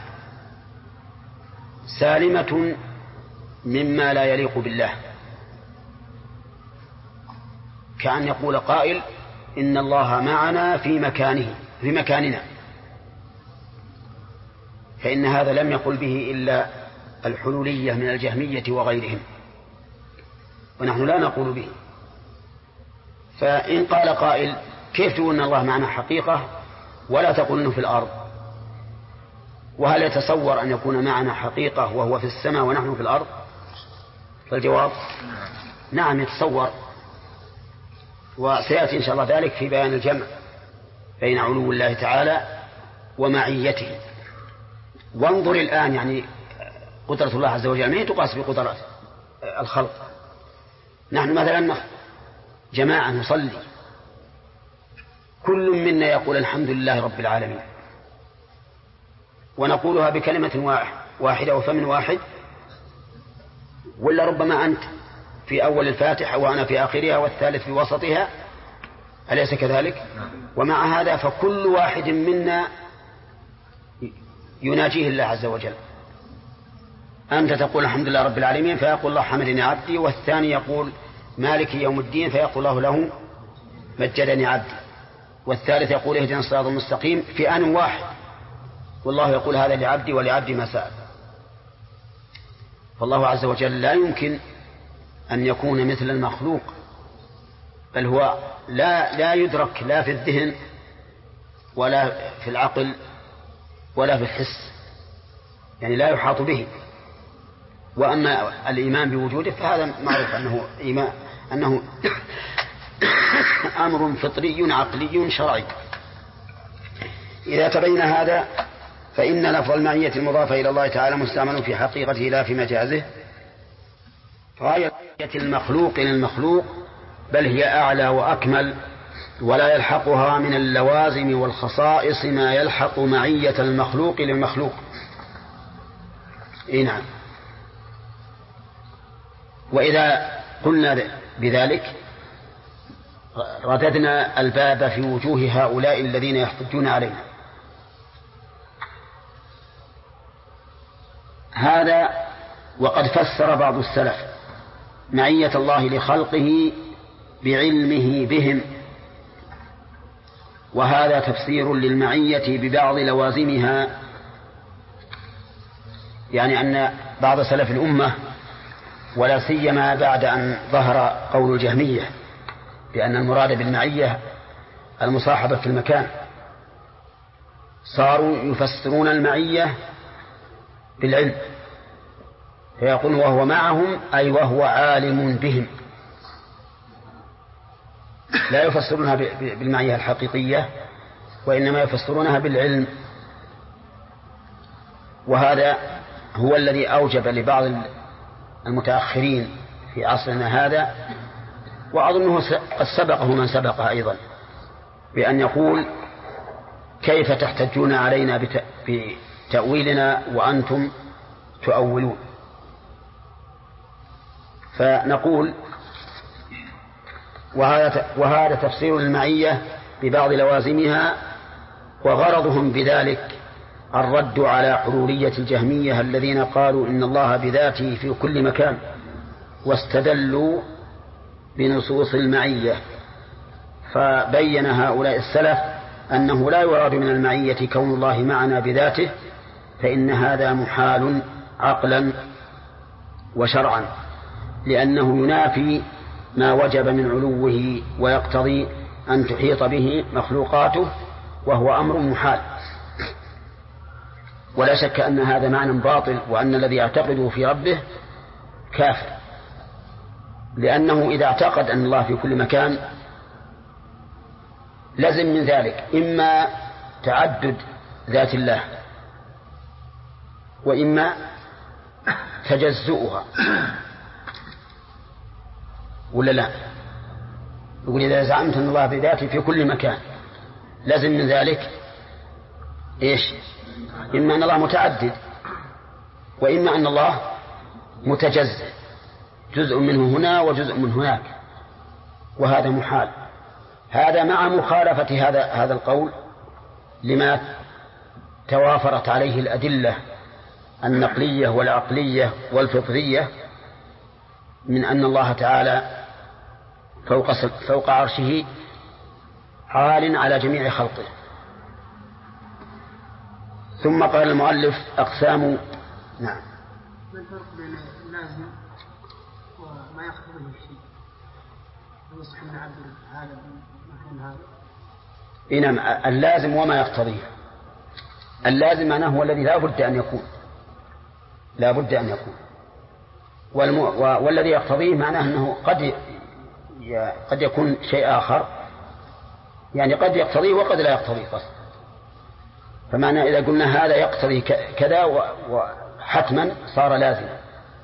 سالمة مما لا يليق بالله، كأن يقول قائل إن الله معنا في مكانه في مكاننا، فإن هذا لم يقل به إلا الحلولية من الجهمية وغيرهم، ونحن لا نقول به. فإن قال قائل كيف تقول أن الله معنا حقيقة ولا تقول أنه في الأرض؟ وهل يتصور أن يكون معنا حقيقة وهو في السماء ونحن في الأرض؟ فالجواب نعم يتصور، وسيأتي إن شاء الله ذلك في بيان الجمع بين علو الله تعالى ومعيته. وانظر الآن يعني قدرة الله عز وجل ما تقاس بقدرات الخلق. نحن مثلا جماعة نصلي، كل منا يقول الحمد لله رب العالمين، ونقولها بكلمة واحدة وفم واحد، ولا ربما أنت في أول الفاتحة وأنا في آخرها والثالث في وسطها، أليس كذلك؟ ومع هذا فكل واحد منا يناجيه الله عز وجل. أنت تقول الحمد لله رب العالمين فيقول الله حمدني عبدي، والثاني يقول مالك يوم الدين فيقول الله له مجدني عبدي، والثالث يقول اهدنا الصراط المستقيم في آن واحد، والله يقول هذا لعبدي ولعبدي ما سأل. فالله عز وجل لا يمكن أن يكون مثل المخلوق، بل هو لا لا يدرك لا في الذهن ولا في العقل ولا في الحس، يعني لا يحاط به. وأما الإيمان بوجوده فهذا معروف أنه إيمان أنه أمر فطري عقلي شرعي. إذا تبين هذا فإن لفظ المعية المضافة إلى الله تعالى مستعمل في حقيقته لا في مجازه، غاية المخلوق للمخلوق، بل هي أعلى وأكمل، ولا يلحقها من اللوازم والخصائص ما يلحق معية المخلوق للمخلوق. إيه نعم. وإذا قلنا بذلك رددنا الباب في وجوه هؤلاء الذين يحتجون علينا. هذا وقد فسر بعض السلف معية الله لخلقه بعلمه بهم، وهذا تفسير للمعية ببعض لوازمها، يعني أن بعض سلف الأمة ولا سيما بعد أن ظهر قول الجهمية بأن المراد بالمعية المصاحبة في المكان، صاروا يفسرون المعية بالعلم، فيقول وهو معهم أي وهو عالم بهم، لا يفسرونها بالمعية الحقيقية وإنما يفسرونها بالعلم. وهذا هو الذي أوجب لبعض المتأخرين في عصرنا هذا، وأظنه قد سبقه من سبقه أيضا، بأن يقول كيف تحتجون علينا بتأويلنا وأنتم تؤولون. فنقول وهذا, وهذا تفسير المعية ببعض لوازمها، وغرضهم بذلك الرد على حلولية الجهمية الذين قالوا إن الله بذاته في كل مكان، واستدلوا بنصوص المعية. فبين هؤلاء السلف أنه لا يراد من المعية كون الله معنا بذاته، فإن هذا محال عقلا وشرعا، لأنه ينافي ما وجب من علوه ويقتضي أن تحيط به مخلوقاته، وهو أمر محال. ولا شك أن هذا معنى باطل، وأن الذي يعتقده في ربه كافر، لأنه إذا اعتقد أن الله في كل مكان لازم من ذلك إما تعدد ذات الله وإما تجزؤها، ولا لا؟ يقول إذا زعمت أن الله بذاته في كل مكان لازم من ذلك إيش؟ إما أن الله متعدد وإما أن الله متجزئ، جزء منه هنا وجزء من هناك، وهذا محال. هذا مع مخالفة هذا هذا القول لما توافرت عليه الأدلة النقلية والعقلية والفطرية من أن الله تعالى فوق فوق عرشه عال على جميع خلقه. ثم قال المؤلف أقسام. نعم. ما الفرق بين اللازم وما يقتضيه الشيء؟ يصح أن نعبر هذا بمفهوم هذا؟ إنما اللازم وما يقتضيه. اللازم معناه هو الذي لا بد أن يكون، لا بد أن يكون، والم... والذي يقتضيه معناه أنه قد ي... قد يكون شيء آخر، يعني قد يقتضيه وقد لا يقتضيه قصد. فمعنى إذا قلنا هذا يقتضي كذا وحتما صار لازما،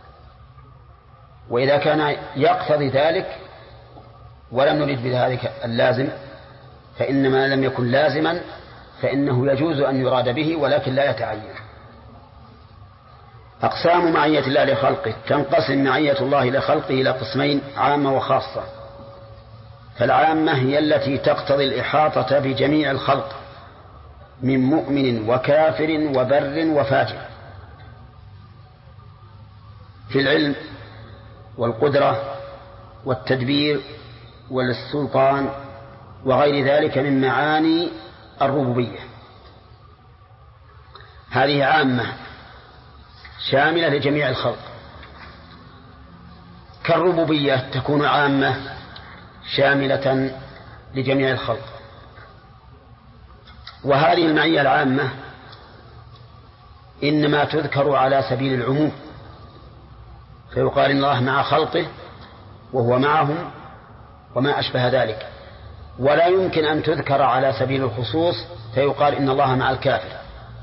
وإذا كان يقتضي ذلك ولم نريد بذلك اللازم فإنما لم يكن لازما فإنه يجوز أن يراد به ولكن لا يتعين. أقسام معية الله لخلقه. تنقسم معية الله لخلقه إلى قسمين: عامة وخاصة. فالعامة هي التي تقتضي الإحاطة بجميع الخلق من مؤمن وكافر وبر وفاجر في العلم والقدرة والتدبير والسلطان وغير ذلك من معاني الربوبية. هذه عامة شاملة لجميع الخلق. كالربوبية تكون عامة شاملة لجميع الخلق. وهذه المعية العامة إنما تذكر على سبيل العموم، فيقال إن الله مع خلقه وهو معهم وما أشبه ذلك، ولا يمكن أن تذكر على سبيل الخصوص فيقال إن الله مع الكافر،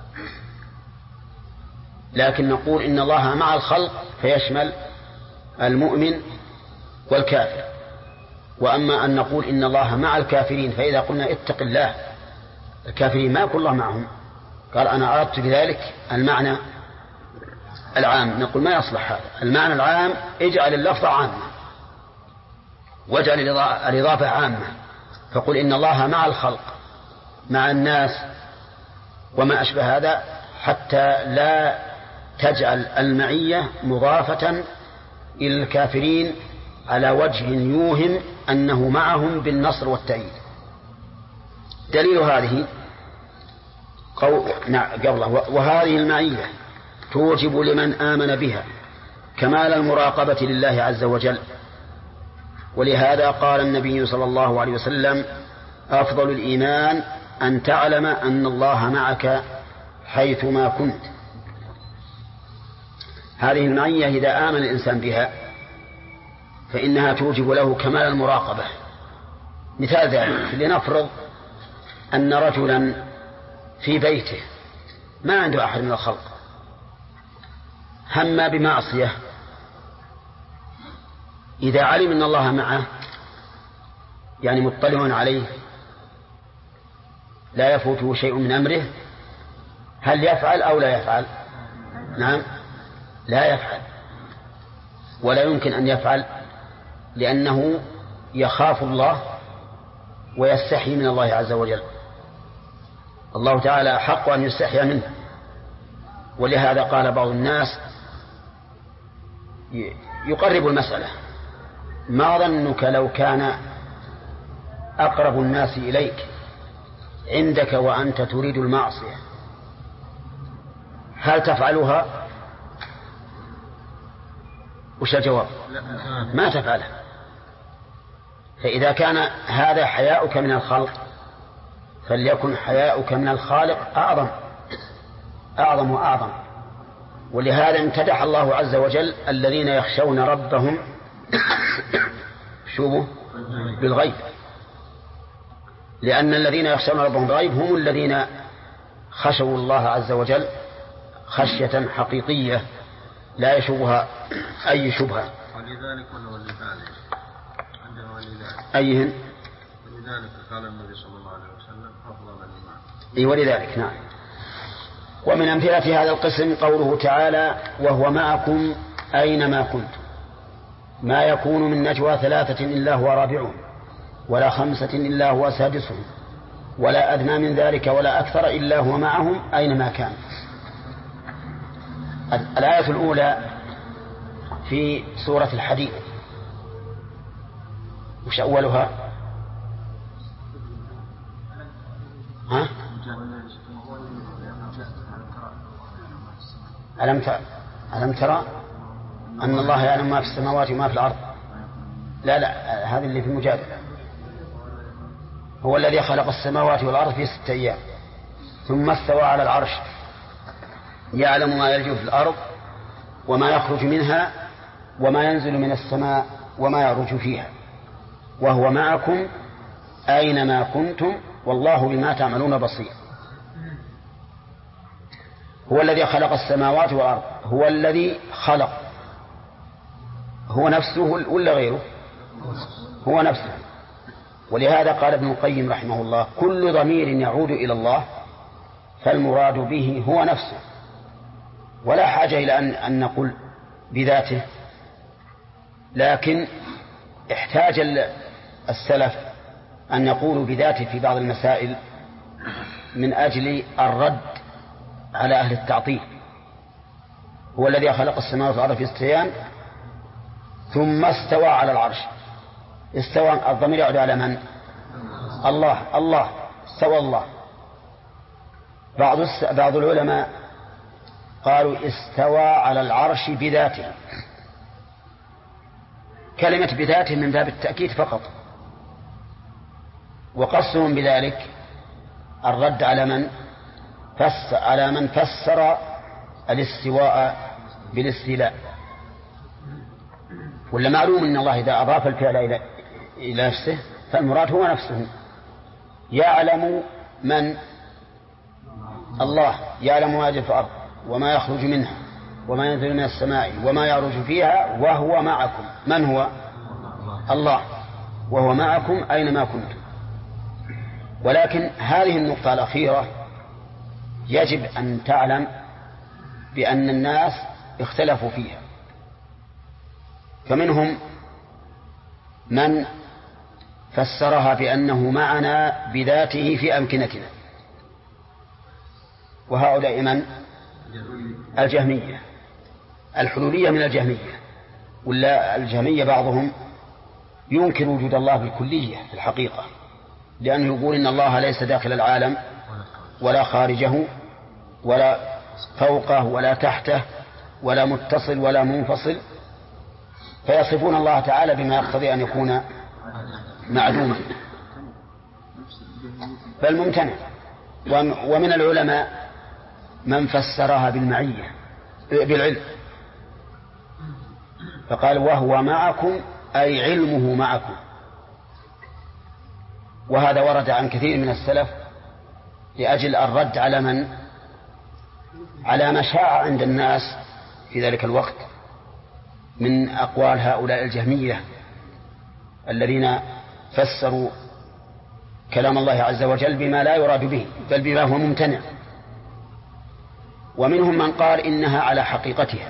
لكن نقول إن الله مع الخلق فيشمل المؤمن والكافر. وأما أن نقول إن الله مع الكافرين، فإذا قلنا اتق الله، الكافرين ما يكون الله معهم، قال أنا أردت بذلك المعنى العام، نقول ما يصلح هذا. المعنى العام اجعل اللفظ عامة واجعل الإضافة عامة، فقل إن الله مع الخلق مع الناس وما أشبه هذا، حتى لا تجعل المعية مضافة إلى الكافرين على وجه يوهم أنه معهم بالنصر والتأييد. دليل هذه قول قبله: وهذه المعية توجب لمن آمن بها كمال المراقبة لله عز وجل. ولهذا قال النبي صلى الله عليه وسلم: أفضل الإيمان أن تعلم أن الله معك حيثما كنت. هذه المعية إذا آمن الإنسان بها فإنها توجب له كمال المراقبة. مثال ذلك: لنفرض أن رجلا في بيته ما عنده أحد من الخلق، هم بمعصية، إذا علم أن الله معه يعني مطلع عليه لا يفوته شيء من أمره، هل يفعل أو لا يفعل؟ نعم، لا يفعل، ولا يمكن أن يفعل، لأنه يخاف الله ويستحي من الله عز وجل. الله تعالى أحق أن يستحي منه. ولهذا قال بعض الناس يقرب المسألة: ما ظنك لو كان أقرب الناس إليك عندك وأنت تريد المعصية، هل تفعلها؟ وش الجواب؟ ما تفعلها. فإذا كان هذا حياؤك من الخلق فليكن حياؤك من الخالق أعظم أعظم وأعظم. ولهذا امتدح الله عز وجل الذين يخشون ربهم شوفوا بالغيب، لأن الذين يخشون ربهم بالغيب هم الذين خشوا الله عز وجل خشية حقيقية لا يشوبها أي شبهة. ولذلك ولذلك عندما ولذلك أيهن؟ ولذلك قال النبي صلى الله عليه وسلم: أفضل الإيمان. أي ولذلك. نعم. ومن أمثلة هذا القسم قوله تعالى: وهو معكم أينما كنتم، ما يكون من نجوى ثلاثة إلا هو رابعهم ولا خمسة إلا هو سادسهم ولا أدنى من ذلك ولا أكثر إلا هو معهم أينما كان. الآية الأولى في سورة الحديد، وش أولها؟ ها؟ ألم ترى ألم ترى أن الله يعلم ما في السماوات وما في الأرض؟ لا لا هذه اللي في المجادلة. هو الذي خلق السماوات والأرض في ستة أيام ثم استوى على العرش يعلم ما يلج في الأرض وما يخرج منها وما ينزل من السماء وما يعرج فيها وهو معكم أينما كنتم والله بما تعملون بصير. هو الذي خلق السماوات والأرض، هو الذي خلق، هو نفسه ولا غيره؟ هو نفسه. ولهذا قال ابن القيم رحمه الله: كل ضمير يعود إلى الله فالمراد به هو نفسه، ولا حاجة إلى أن, أن نقول بذاته. لكن احتاج السلف أن يقولوا بذاته في بعض المسائل من أجل الرد على أهل التعطيل. هو الذي خلق السماوات والأرض في ستة أيام ثم استوى على العرش. استوى الضمير يعود على من؟ الله. الله استوى الله. بعض بعض العلماء قالوا استوى على العرش بذاته، كلمة بذاته من باب التأكيد فقط، وقصهم بذلك الرد على من فسر على من فسر الاستواء بالاستيلاء. ولا معلوم أن الله إذا أضاف الفعل إلى إلى نفسه فالمراد هو نفسه. يعلم من الله يعلم ما يجري في الأرض وما يخرج منها وما ينزل من السماء وما يعرج فيها وهو معكم. من هو؟ الله، وهو معكم أينما كنتم. ولكن هذه النقطة الأخيرة يجب أن تعلم بأن الناس اختلفوا فيها، فمنهم من فسرها بأنه معنا بذاته في أمكنتنا، وهؤلاء من؟ الجهمية. الحلولية من الجهمية، ولا الجهمية بعضهم ينكر وجود الله بالكلية في الحقيقة، لأنه يقول إن الله ليس داخل العالم ولا خارجه ولا فوقه ولا تحته ولا متصل ولا منفصل، فيصفون الله تعالى بما يقتضي أن يكون معدوما بل ممتنع. ومن العلماء من فسرها بالمعية بالعلم، فقال وهو معكم أي علمه معكم. وهذا ورد عن كثير من السلف لأجل الرد على من على ما شاع عند الناس في ذلك الوقت من أقوال هؤلاء الجهمية الذين فسروا كلام الله عز وجل بما لا يراد به بل بما هو ممتنع. ومنهم من قال إنها على حقيقتها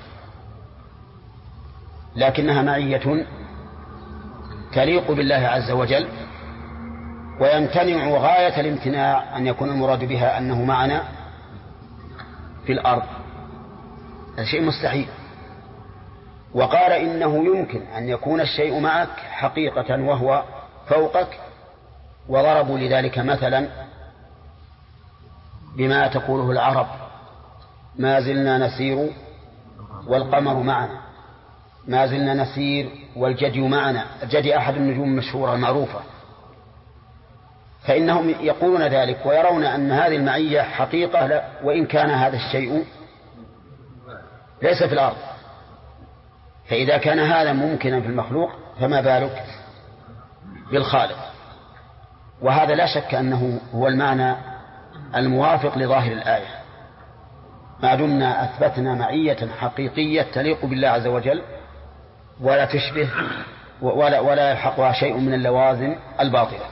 لكنها معية تليق بالله عز وجل، ويمتنع غاية الامتناع أن يكون المراد بها أنه معنا في الأرض، هذا شيء مستحيل. وقال إنه يمكن أن يكون الشيء معك حقيقة وهو فوقك، وضربوا لذلك مثلا بما تقوله العرب ما زلنا نسير والقمر معنا، ما زلنا نسير والجدي معنا. الجدي أحد النجوم المشهورة المعروفة، فإنهم يقولون ذلك ويرون أن هذه المعية حقيقة لا، وإن كان هذا الشيء ليس في الأرض. فإذا كان هذا ممكنا في المخلوق فما بالك بالخالق. وهذا لا شك أنه هو المعنى الموافق لظاهر الآية، ما دمنا أثبتنا معية حقيقية تليق بالله عز وجل ولا تشبه ولا, ولا يلحقها شيء من اللوازم الباطلة.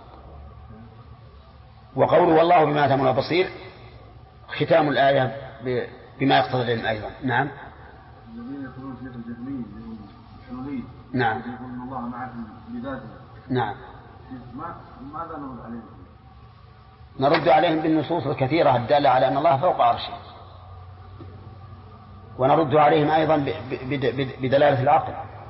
وقوله والله بما تعملون بصير ختام الآية بما يقتضي العلم أيضا. نعم الذين يقولون في الجهمية الحلولية نعم يقولون ان الله معكم بذاته نعم ماذا نرد عليهم؟ نرد عليهم بالنصوص الكثيرة الدالة على أن الله فوق عرشه، ونرد عليهم أيضا بدلالة العقل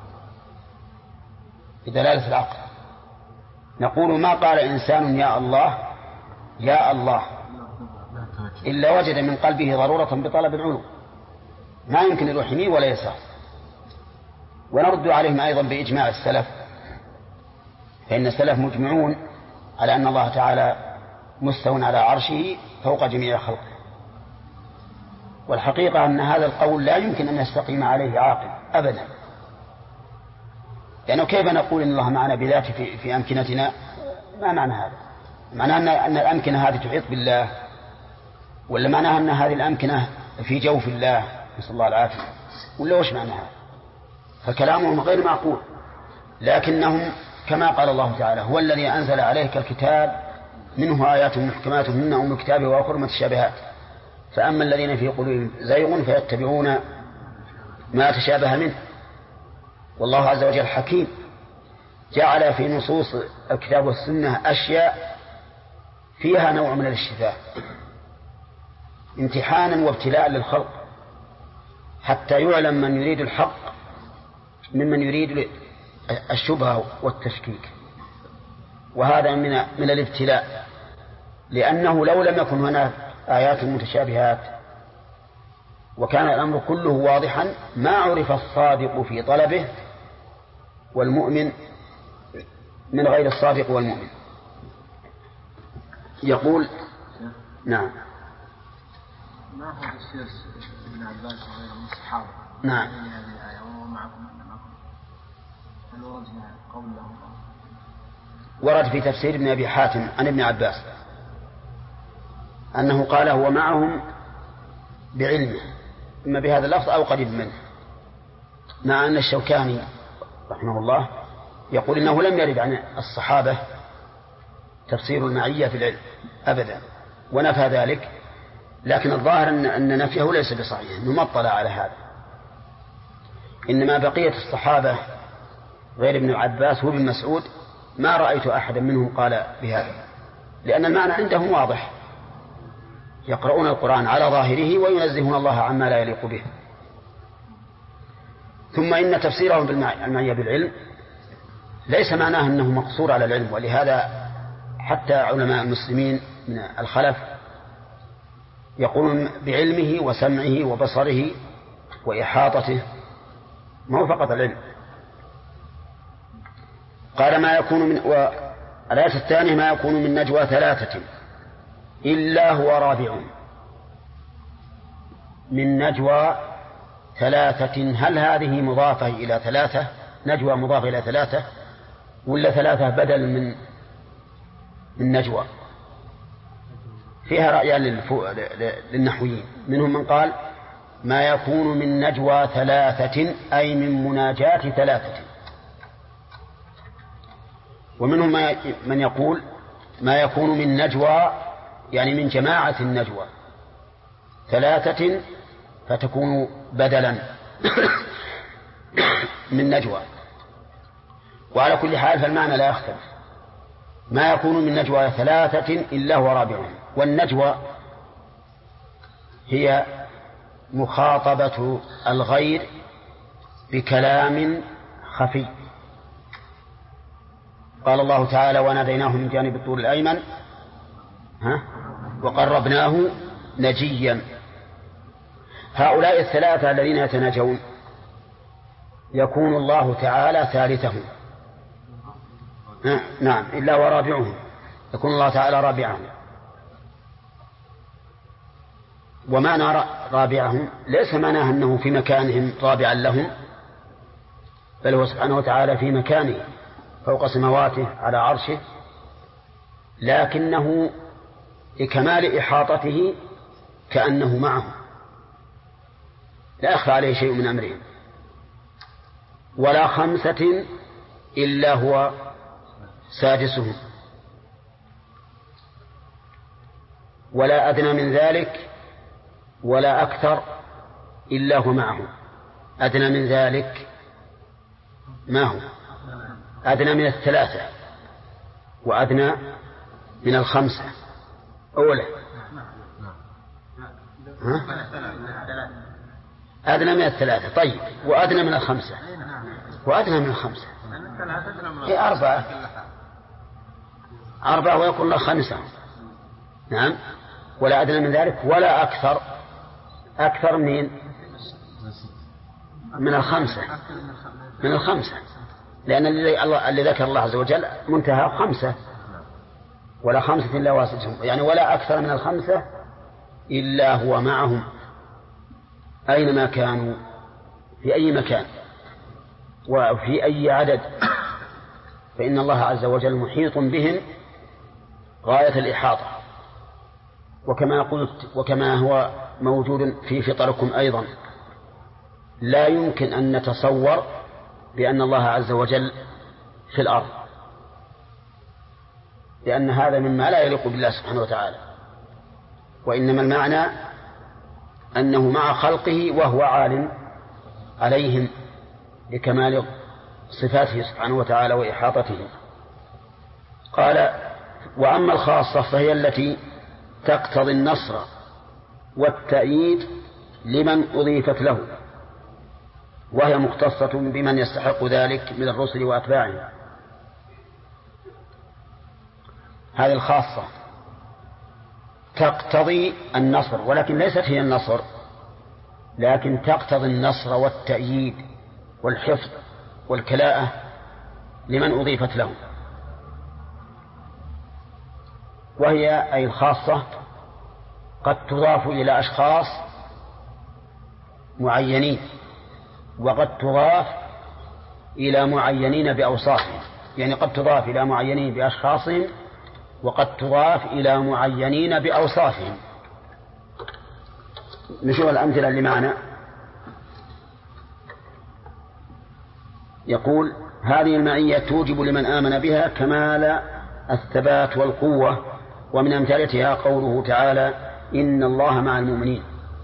بدلالة العقل نقول ما قال إنسان يا الله يا الله إلا وجد من قلبه ضرورة بطلب العلو، ما يمكن يروح يمين ولا يسار. ونرد عليهم أيضا بإجماع السلف، فإن السلف مجمعون على أن الله تعالى مستوٍ على عرشه فوق جميع خلقه. والحقيقة أن هذا القول لا يمكن أن يستقيم عليه عاقل أبدا، لأنه كيف نقول إن الله معنا بذاته في, في أمكنتنا؟ ما معنى هذا؟ معناه أن, أن الأمكنة هذه تحيط بالله، ولا معناها أن هذه الأمكنة في جوف الله نسأل الله العافية، ولا وش معناها؟ فكلامهم غير معقول. لكنهم كما قال الله تعالى هو الذي أنزل عليك الكتاب منه آيات محكمات هن أم الكتاب وأخر متشابهات فأما الذين في قلوبهم زيغ فيتبعون ما تشابه منه. والله عز وجل حكيم جعل في نصوص الكتاب والسنة أشياء فيها نوع من الاشتباه امتحانا وابتلاء للخلق حتى يعلم من يريد الحق ممن يريد الشبهة والتشكيك. وهذا من من الابتلاء، لأنه لو لم يكن هناك آيات متشابهات وكان الأمر كله واضحا ما عرف الصادق في طلبه والمؤمن من غير الصادق والمؤمن. يقول نعم ما هو تفسير ابن عباس وغيره من الصحابة نعم هذه الآية وهو معكم معكم هل ورد قول لهم؟ ورد في تفسير ابن أبي حاتم عن ابن عباس أنه قال هو معهم بعلمه، إما بهذا اللفظ أو قريب منه، مع أن الشوكاني رحمه الله يقول إنه لم يرد عن الصحابة تفسير المعية في العلم أبدا، ونفى ذلك، لكن الظاهر أن, أن نفيه ليس بصحيح، ممطلع على هذا. إنما بقية الصحابة غير ابن عباس وابن مسعود ما رأيت أحدا منهم قال بهذا، لأن المعنى عندهم واضح، يقرؤون القرآن على ظاهره وينزهون الله عما لا يليق به. ثم إن تفسيرهم بالمعية بالعلم ليس معناه أنه مقصور على العلم، ولهذا حتى علماء المسلمين من الخلف يقولون بعلمه وسمعه وبصره وإحاطته، ما هو فقط العلم. قال ما يكون من والآية الثانية ما يكون من نجوى ثلاثة إلا هو رابعهم. من نجوى ثلاثة، هل هذه مضافة إلى ثلاثة، نجوى مضافة إلى ثلاثة، ولا ثلاثة بدل من من نجوى؟ فيها رأيان للنحويين، منهم من قال ما يكون من نجوى ثلاثة أي من مناجاة ثلاثة، ومنهم من يقول ما يكون من نجوى يعني من جماعة النجوى ثلاثة فتكون بدلا من نجوى. وعلى كل حال فالمعنى لا يختلف، ما يكون من نجوى ثلاثة إلا هو رابعهم. والنجوى هي مخاطبة الغير بكلام خفي. قال الله تعالى وناديناه من جانب الطور الأيمن ها وقربناه نجيا. هؤلاء الثلاثة الذين يتناجون يكون الله تعالى ثالثهم، نعم إلا ورابعهم، يكون الله تعالى رابعهم. ومعنى رابعهم ليس معناه أنه في مكانهم رابعا لهم، بل هو سبحانه وتعالى في مكانه فوق سماواته على عرشه، لكنه لكمال إحاطته كأنه معهم لا يخفى عليه شيء من أمرهم. ولا خمسة إلا هو سادسهم، ولا أدنى من ذلك ولا أكثر إلا هو معهم. أدنى من ذلك ما هو؟ أدنى من الثلاثة وأدنى من الخمسة أولا، ها؟ أدنى من الثلاثة. طيب وأدنى من الخمسة وأدنى من الخمسة هي أربعة أربعة ويكون له خمسة، نعم. ولا أدنى من ذلك ولا أكثر، أكثر من من الخمسة من الخمسة لأن اللي ذكر الله عز وجل منتهى خمسة، ولا خمسة إلا واسدهم، يعني ولا أكثر من الخمسة إلا هو معهم أينما كانوا، في أي مكان وفي أي عدد، فإن الله عز وجل محيط بهم غاية الإحاطة. وكما قلت وكما هو موجود في فطركم أيضا، لا يمكن أن نتصور بأن الله عز وجل في الأرض، لأن هذا مما لا يليق بالله سبحانه وتعالى، وإنما المعنى أنه مع خلقه وهو عالم عليهم لكمال صفاته سبحانه وتعالى وإحاطته. قال وأما الخاصة فهي التي تقتضي النصر والتأييد لمن أضيفت له، وهي مختصة بمن يستحق ذلك من الرسل وأتباعهم. هذه الخاصة تقتضي النصر، ولكن ليست هي النصر، لكن تقتضي النصر والتأييد والحفظ والكلاءة لمن أضيفت له، وهي أي الخاصة قد تضاف إلى أشخاص معينين، وقد تضاف إلى معينين بأوصافهم، يعني قد تضاف إلى معينين بأشخاصهم، وقد تضاف إلى معينين بأوصافهم. نشوف الأمثلة اللي معنا. يقول: هذه المعية توجب لمن آمن بها كمال الثبات والقوة، ومن أمثلتها قوله تعالى: إن الله مع المؤمنين.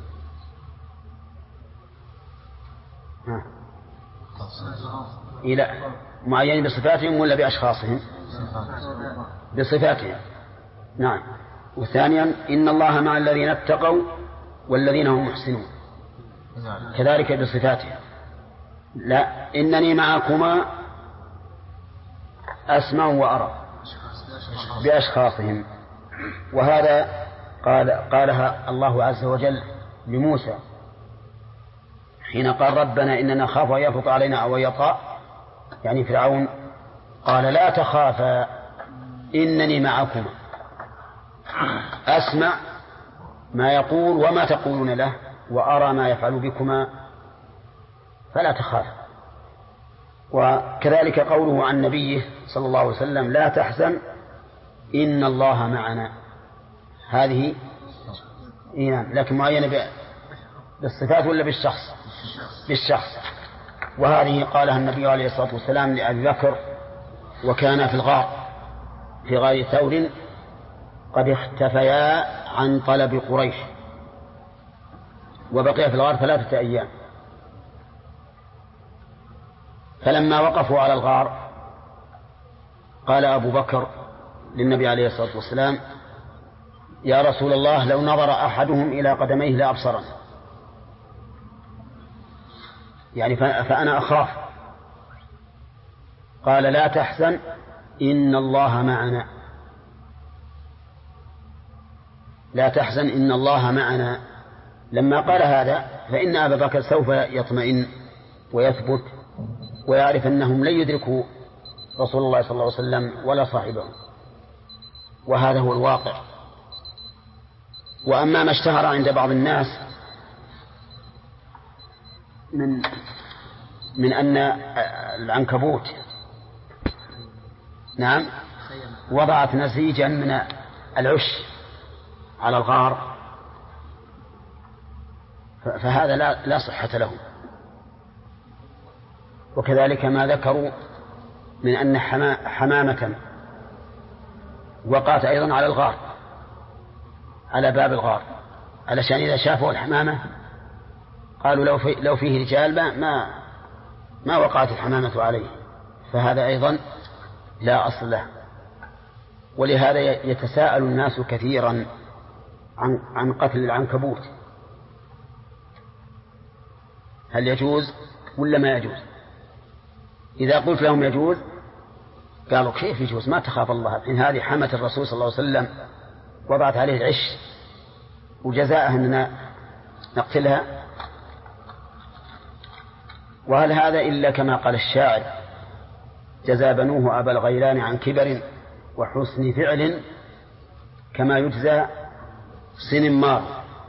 إلى معين بصفاتهم ولا بأشخاصهم؟ بصفاتهم. نعم. وثانيا: إن الله مع الذين اتقوا والذين هم محسنون، كذلك بصفاتهم. لا، إنني معكما أسمع وأرى، بأشخاصهم. وهذا قال قالها الله عز وجل لموسى حين قال: ربنا إننا نخاف أن يفرط علينا أو يطغى، يعني فرعون. قال: لا تخافا إنني معكما أسمع ما يقول وما تقولون له، وأرى ما يفعل بكما فلا تخاف. وكذلك قوله عن نبيه صلى الله عليه وسلم: لا تحزن إن الله معنا. هذه إيمان، لكن معينة بالصفات ولا بالشخص؟ بالشخص. وهذه قالها النبي عليه الصلاة والسلام لأبي بكر وكان في الغار في غار ثور قد اختفيا عن طلب قريش، وبقي في الغار ثلاثة أيام. فلما وقفوا على الغار قال أبو بكر للنبي عليه الصلاة والسلام: يا رسول الله، لو نظر أحدهم إلى قدميه لأبصرنا، يعني فأنا أخاف. قال: لا تحزن إن الله معنا، لا تحزن إن الله معنا. لما قال هذا فإن أبا بكر سوف يطمئن ويثبت ويعرف أنهم لن يدركوا رسول الله صلى الله عليه وسلم ولا صاحبه، وهذا هو الواقع. وأما ما اشتهر عند بعض الناس من من أن العنكبوت نعم وضعت نسيجا من العش على الغار، فهذا لا لا صحة له. وكذلك ما ذكروا من أن حمامة وقعت أيضا على الغار، على باب الغار، علشان إذا شافوا الحمامة قالوا لو في لو فيه رجال ما ما, ما وقعت الحمامة عليه، فهذا أيضا لا أصل له. ولهذا يتساءل الناس كثيرا عن عن قتل العنكبوت، هل يجوز ولا ما يجوز؟ إذا قلت لهم يجوز قالوا: كيف يجوز؟ ما تخاف الله، إن هذه حمة الرسول صلى الله عليه وسلم وضعت عليه العش وجزاءها أننا نقتلها. وهل هذا إلا كما قال الشاعر: جزى بنوه أبا الغيلان عن كبر وحسن فعل كما يجزى سن مار.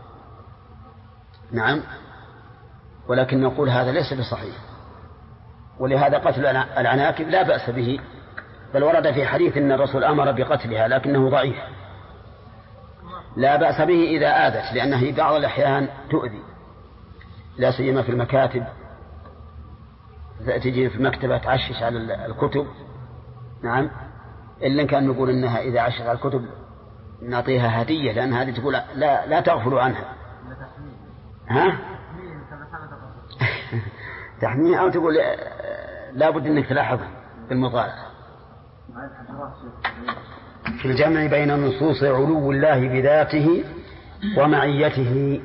نعم، ولكن نقول هذا ليس بصحيح. ولهذا قتل العناكب لا بأس به، بل ورد في حديث أن الرسول أمر بقتلها لكنه ضعيف. لا بأس به إذا آذت، لأنها في بعض الأحيان تؤذي، لا سيما في المكاتب، تجي في المكتبة تعشش على الكتب. نعم، إلا كان نقول إنها إذا عشش على الكتب نعطيها هدية، لأن هذه تقول لا لا تغفلوا عنها. ها؟ تحميها، أو تقول لا بد أنك تلاحظها بالمطالعة. في الجمع بين نصوص علو الله بذاته ومعيته.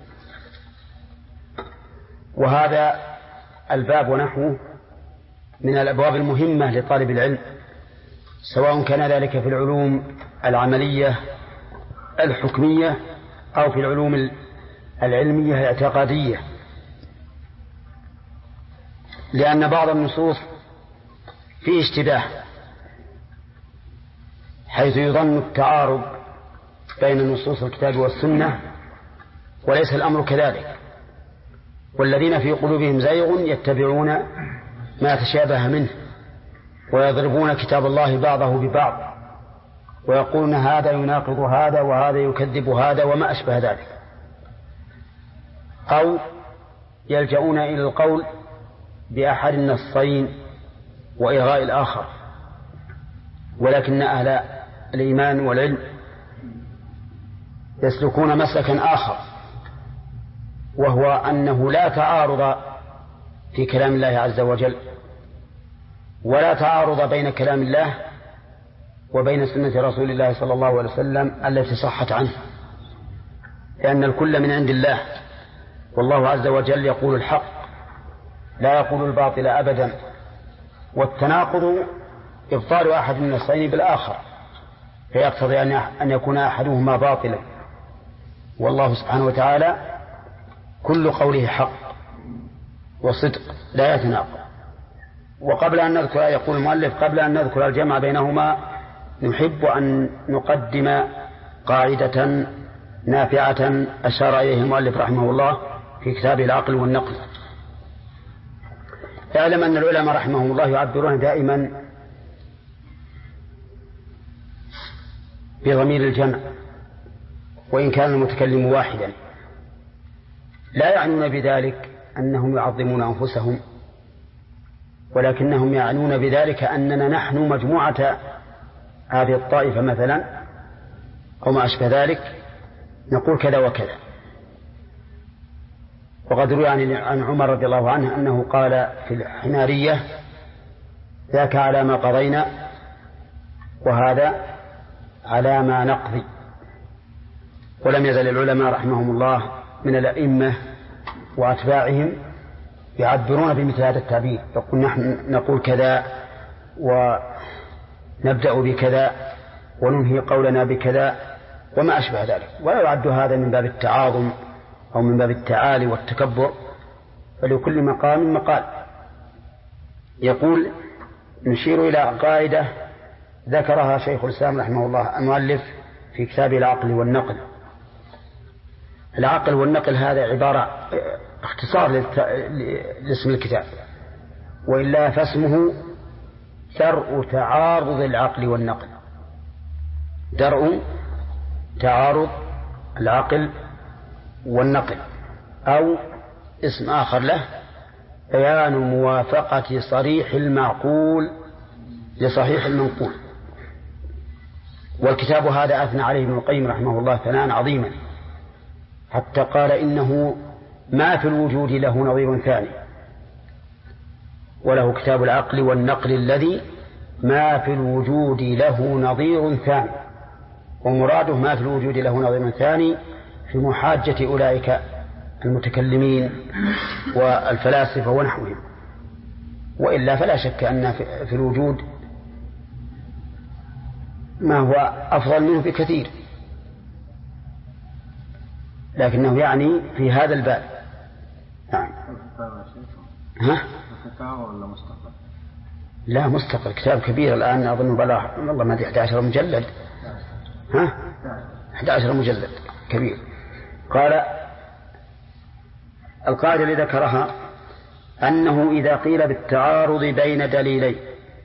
وهذا الباب ونحوه من الأبواب المهمة لطالب العلم، سواء كان ذلك في العلوم العملية الحكمية أو في العلوم العلمية الاعتقادية، لأن بعض النصوص فيه اشتباه، حيث يظن التعارض بين نصوص الكتاب والسنة وليس الأمر كذلك. والذين في قلوبهم زيغ يتبعون ما تشابه منه ويضربون كتاب الله بعضه ببعض ويقولون هذا يناقض هذا وهذا يكذب هذا وما أشبه ذلك، أو يلجؤون إلى القول بأحد النصين وإلغاء الآخر. ولكن أهل الإيمان والعلم يسلكون مسلكا آخر، وهو أنه لا تعارض في كلام الله عز وجل، ولا تعارض بين كلام الله وبين سنة رسول الله صلى الله عليه وسلم التي صحت عنه، لأن الكل من عند الله، والله عز وجل يقول الحق لا يقول الباطل أبدا. والتناقض إبطال أحد النصين بالآخر، فيقتضي أن يكون أحدهما باطلا، والله سبحانه وتعالى كل قوله حق وصدق لا يتناقض. وقبل أن نذكر، يقول المؤلف قبل أن نذكر الجمع بينهما نحب أن نقدم قاعدة نافعة أشار إليه المؤلف رحمه الله في كتابه العقل والنقل. اعلم أن العلماء رحمهم الله يعبرون دائما بضمير الجمع وإن كان المتكلم واحدا، لا يعنون بذلك أنهم يعظمون أنفسهم، ولكنهم يعنون بذلك أننا نحن مجموعة هذه الطائفة مثلا أو ما أشبه ذلك نقول كذا وكذا. وقد روي عن عمر رضي الله عنه أنه قال في الحمارية ذاك على ما قضينا وهذا على ما نقضي. ولم يزل العلماء رحمهم الله من الأئمة وأتباعهم يعبرون بمثل هذا التعبير، يقول نحن نقول كذا ونبدأ بكذا وننهي قولنا بكذا وما أشبه ذلك، ولا يعد هذا من باب التعاظم أو من باب التعالي والتكبر، فلكل مقام مقال. يقول نشير إلى قاعدة ذكرها شيخ الإسلام رحمه الله المؤلف في كتابه العقل والنقل. العقل والنقل هذا عبارة اختصار لاسم الكتاب، وإلا فاسمه درء تعارض العقل والنقل، درء تعارض العقل والنقل، أو اسم آخر له بيان موافقة صريح المعقول لصحيح المنقول. والكتاب هذا أثنى عليه ابن القيم رحمه الله ثناء عظيما، حتى قال إنه ما في الوجود له نظير ثاني، وله كتاب العقل والنقل الذي ما في الوجود له نظير ثاني. ومراده ما في الوجود له نظير ثاني في محاجة أولئك المتكلمين والفلاسفة ونحوهم، وإلا فلا شك أن في الوجود ما هو أفضل منه بكثير، لكنه يعني في هذا الباب. نعم. ها؟ ولا مستقل؟ لا مستقل، كتاب كبير الآن أظن بلا والله ما أحد عشر مجلد. ها؟ أحد عشر مجلد كبير. قال القاعدة اللي ذكرها أنه إذا قيل بالتعارض بين دليلين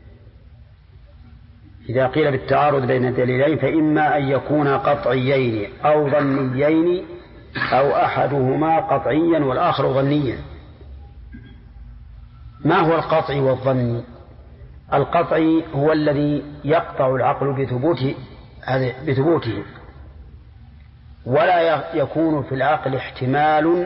إذا قيل بالتعارض بين دليلين فإما أن يكون قطعيين أو ظنيين أو أحدهما قطعيا والآخر ظنيا. ما هو القطعي والظني؟ القطعي هو الذي يقطع العقل بثبوته بثبوته ولا يكون في العقل احتمال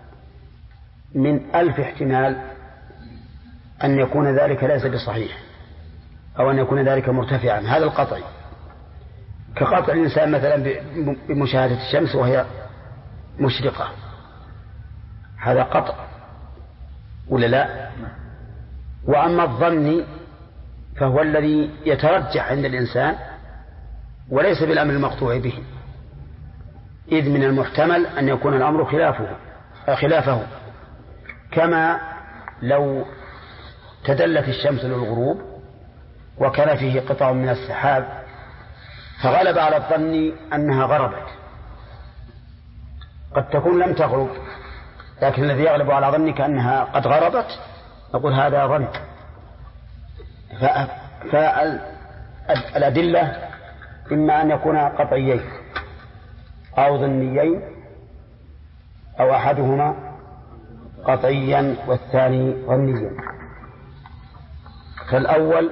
من ألف احتمال أن يكون ذلك ليس بصحيح أو أن يكون ذلك مرتفعا. هذا القطعي، كقطع الإنسان مثلا بمشاهدة الشمس وهي مشرقة، هذا قطع ولا لا؟ وأما الظن فهو الذي يترجح عند الإنسان وليس بالأمر المقطوع به، إذ من المحتمل أن يكون الأمر خلافه خلافه كما لو تدلت الشمس للغروب وكان فيه قطع من السحاب فغلب على الظن أنها غربت. قد تكون لم تغرب، لكن الذي يغلب على ظنك أنها قد غربت نقول هذا ظن. فالأدلة إما أن يكون قطعيين أو ظنيين أو أحدهما قطعيا والثاني ظنيا. فالأول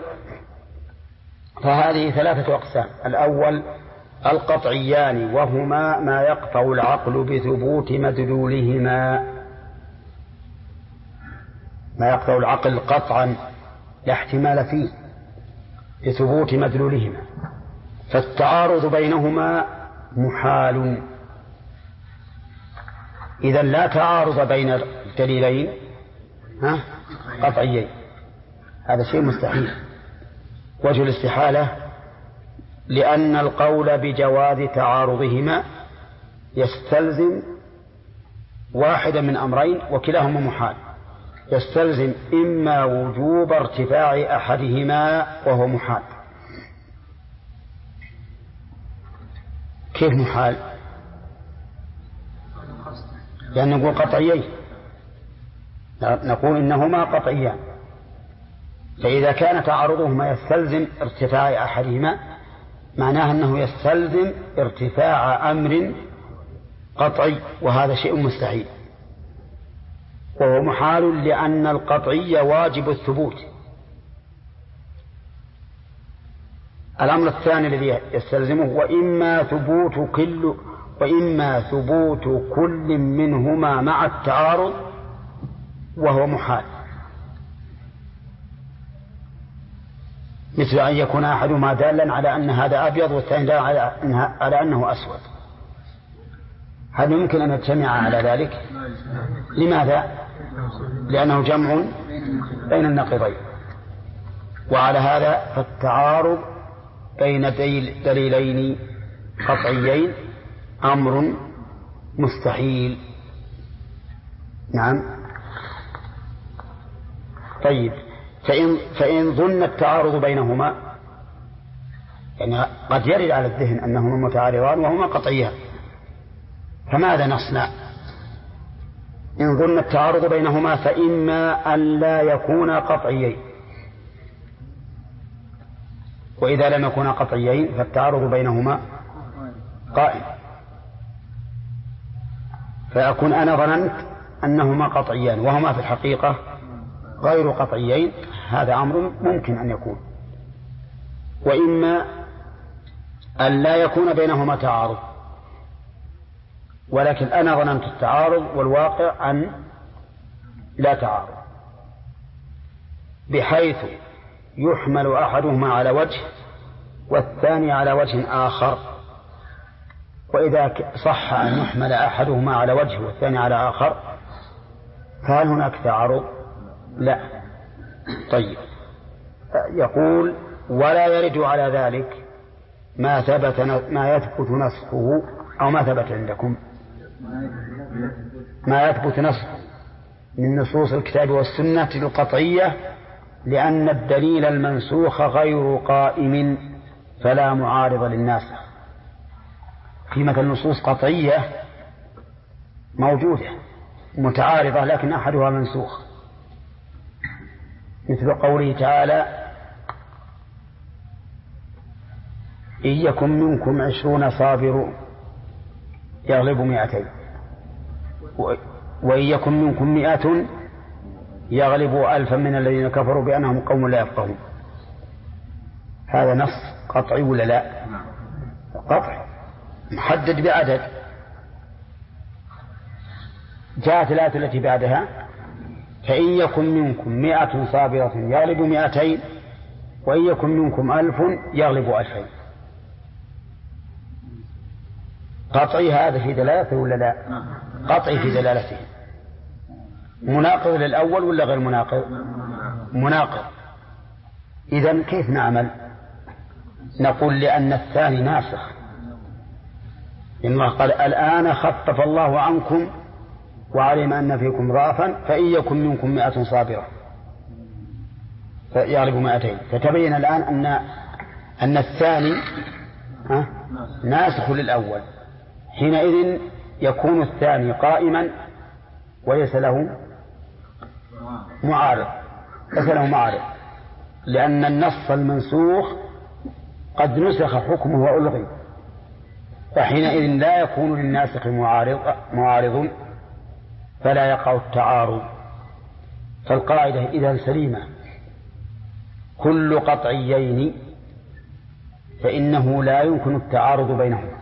فهذه ثلاثة أقسام. الأول القطعيان وهما ما يقطع العقل بثبوت مدلولهما، ما يقطع العقل قطعا لا احتمال فيه بثبوت مدلولهما، فالتعارض بينهما محال. إذن لا تعارض بين الدليلين قطعيين، هذا شيء مستحيل. وجه الاستحالة لأن القول بجواز تعارضهما يستلزم واحدا من أمرين وكلاهما محال. يستلزم إما وجوب ارتفاع أحدهما وهو محال. كيف محال؟ لأن نقول قطعيين، نقول إنهما قطعيان، فإذا كان تعارضهما يستلزم ارتفاع أحدهما معناه أنه يستلزم ارتفاع أمر قطعي، وهذا شيء مستحيل وهو محال، لأن القطعي واجب الثبوت. الأمر الثاني الذي يستلزمه وإما ثبوت كل وإما ثبوت كل منهما مع التعارض وهو محال، مثل أن يكون أحدهما دالا على أن هذا أبيض والثاني دالا على أنه أسود. هل يمكن أن يجتمع على ذلك؟ لماذا؟ لأنه جمع بين النقيضين. وعلى هذا فالتعارض بين دليلين قطعيين أمر مستحيل. نعم. طيب، فإن, فإن ظن التعارض بينهما، يعني قد يرد على الذهن أنهما متعارضان وهما قطعيان، فماذا نصنع؟ إن ظن التعارض بينهما فإما أن لا يكون قطعيين، وإذا لم يكونا قطعيين فالتعارض بينهما قائم، فأكون أنا ظننت أنهما قطعيان وهما في الحقيقة غير قطعيين، هذا أمر ممكن أن يكون. وإما أن لا يكون بينهما تعارض، ولكن أنا ظننت التعارض والواقع أن لا تعارض، بحيث يحمل أحدهما على وجه والثاني على وجه آخر. وإذا صح أن يحمل أحدهما على وجه والثاني على آخر فهل هناك تعارض؟ لا. طيب، يقول ولا يرد على ذلك ما ثبت ما يثبت نسخه أو ما ثبت عندكم ما يثبت نسخه من نصوص الكتاب والسنة القطعية، لأن الدليل المنسوخ غير قائم فلا معارض للناسخ. في مثل نصوص قطعية موجودة متعارضة لكن أحدها منسوخ، مثل قوله تعالى إن يكن منكم عشرون صابرون يغلب مئتين وإن يكن منكم مئة يغلب ألفا من الذين كفروا بأنهم قوم لا يفقهون. هذا نص قطعي ولا لا؟ قطعي محدد بعدد. جاءت الآية التي بعدها فإن يكن منكم مئة صابرة يغلب مئتين وإن يكن منكم ألف يغلب ألفين. قطعي هذا في دلالته ولا لا؟ قطعي في دلالته. مناقض للأول ولا غير مناقض؟ مناقض. إذن كيف نعمل؟ نقول لأن الثاني ناسخ. إن الله قال الآن خفف الله عنكم وعلم أن فيكم ضعفا فإن يكن منكم مئة صابرة. يغلب مائتين. فتبين الآن أن أن الثاني ناسخ للأول. حينئذ يكون الثاني قائما وليس له معارض، ليس له معارض، لأن النص المنسوخ قد نسخ حكمه وألغي، فحينئذ لا يكون للناسخ معارض, معارض فلا يقع التعارض. فالقاعدة إذا سليمة: كل قطعيين فإنه لا يمكن التعارض بينهما.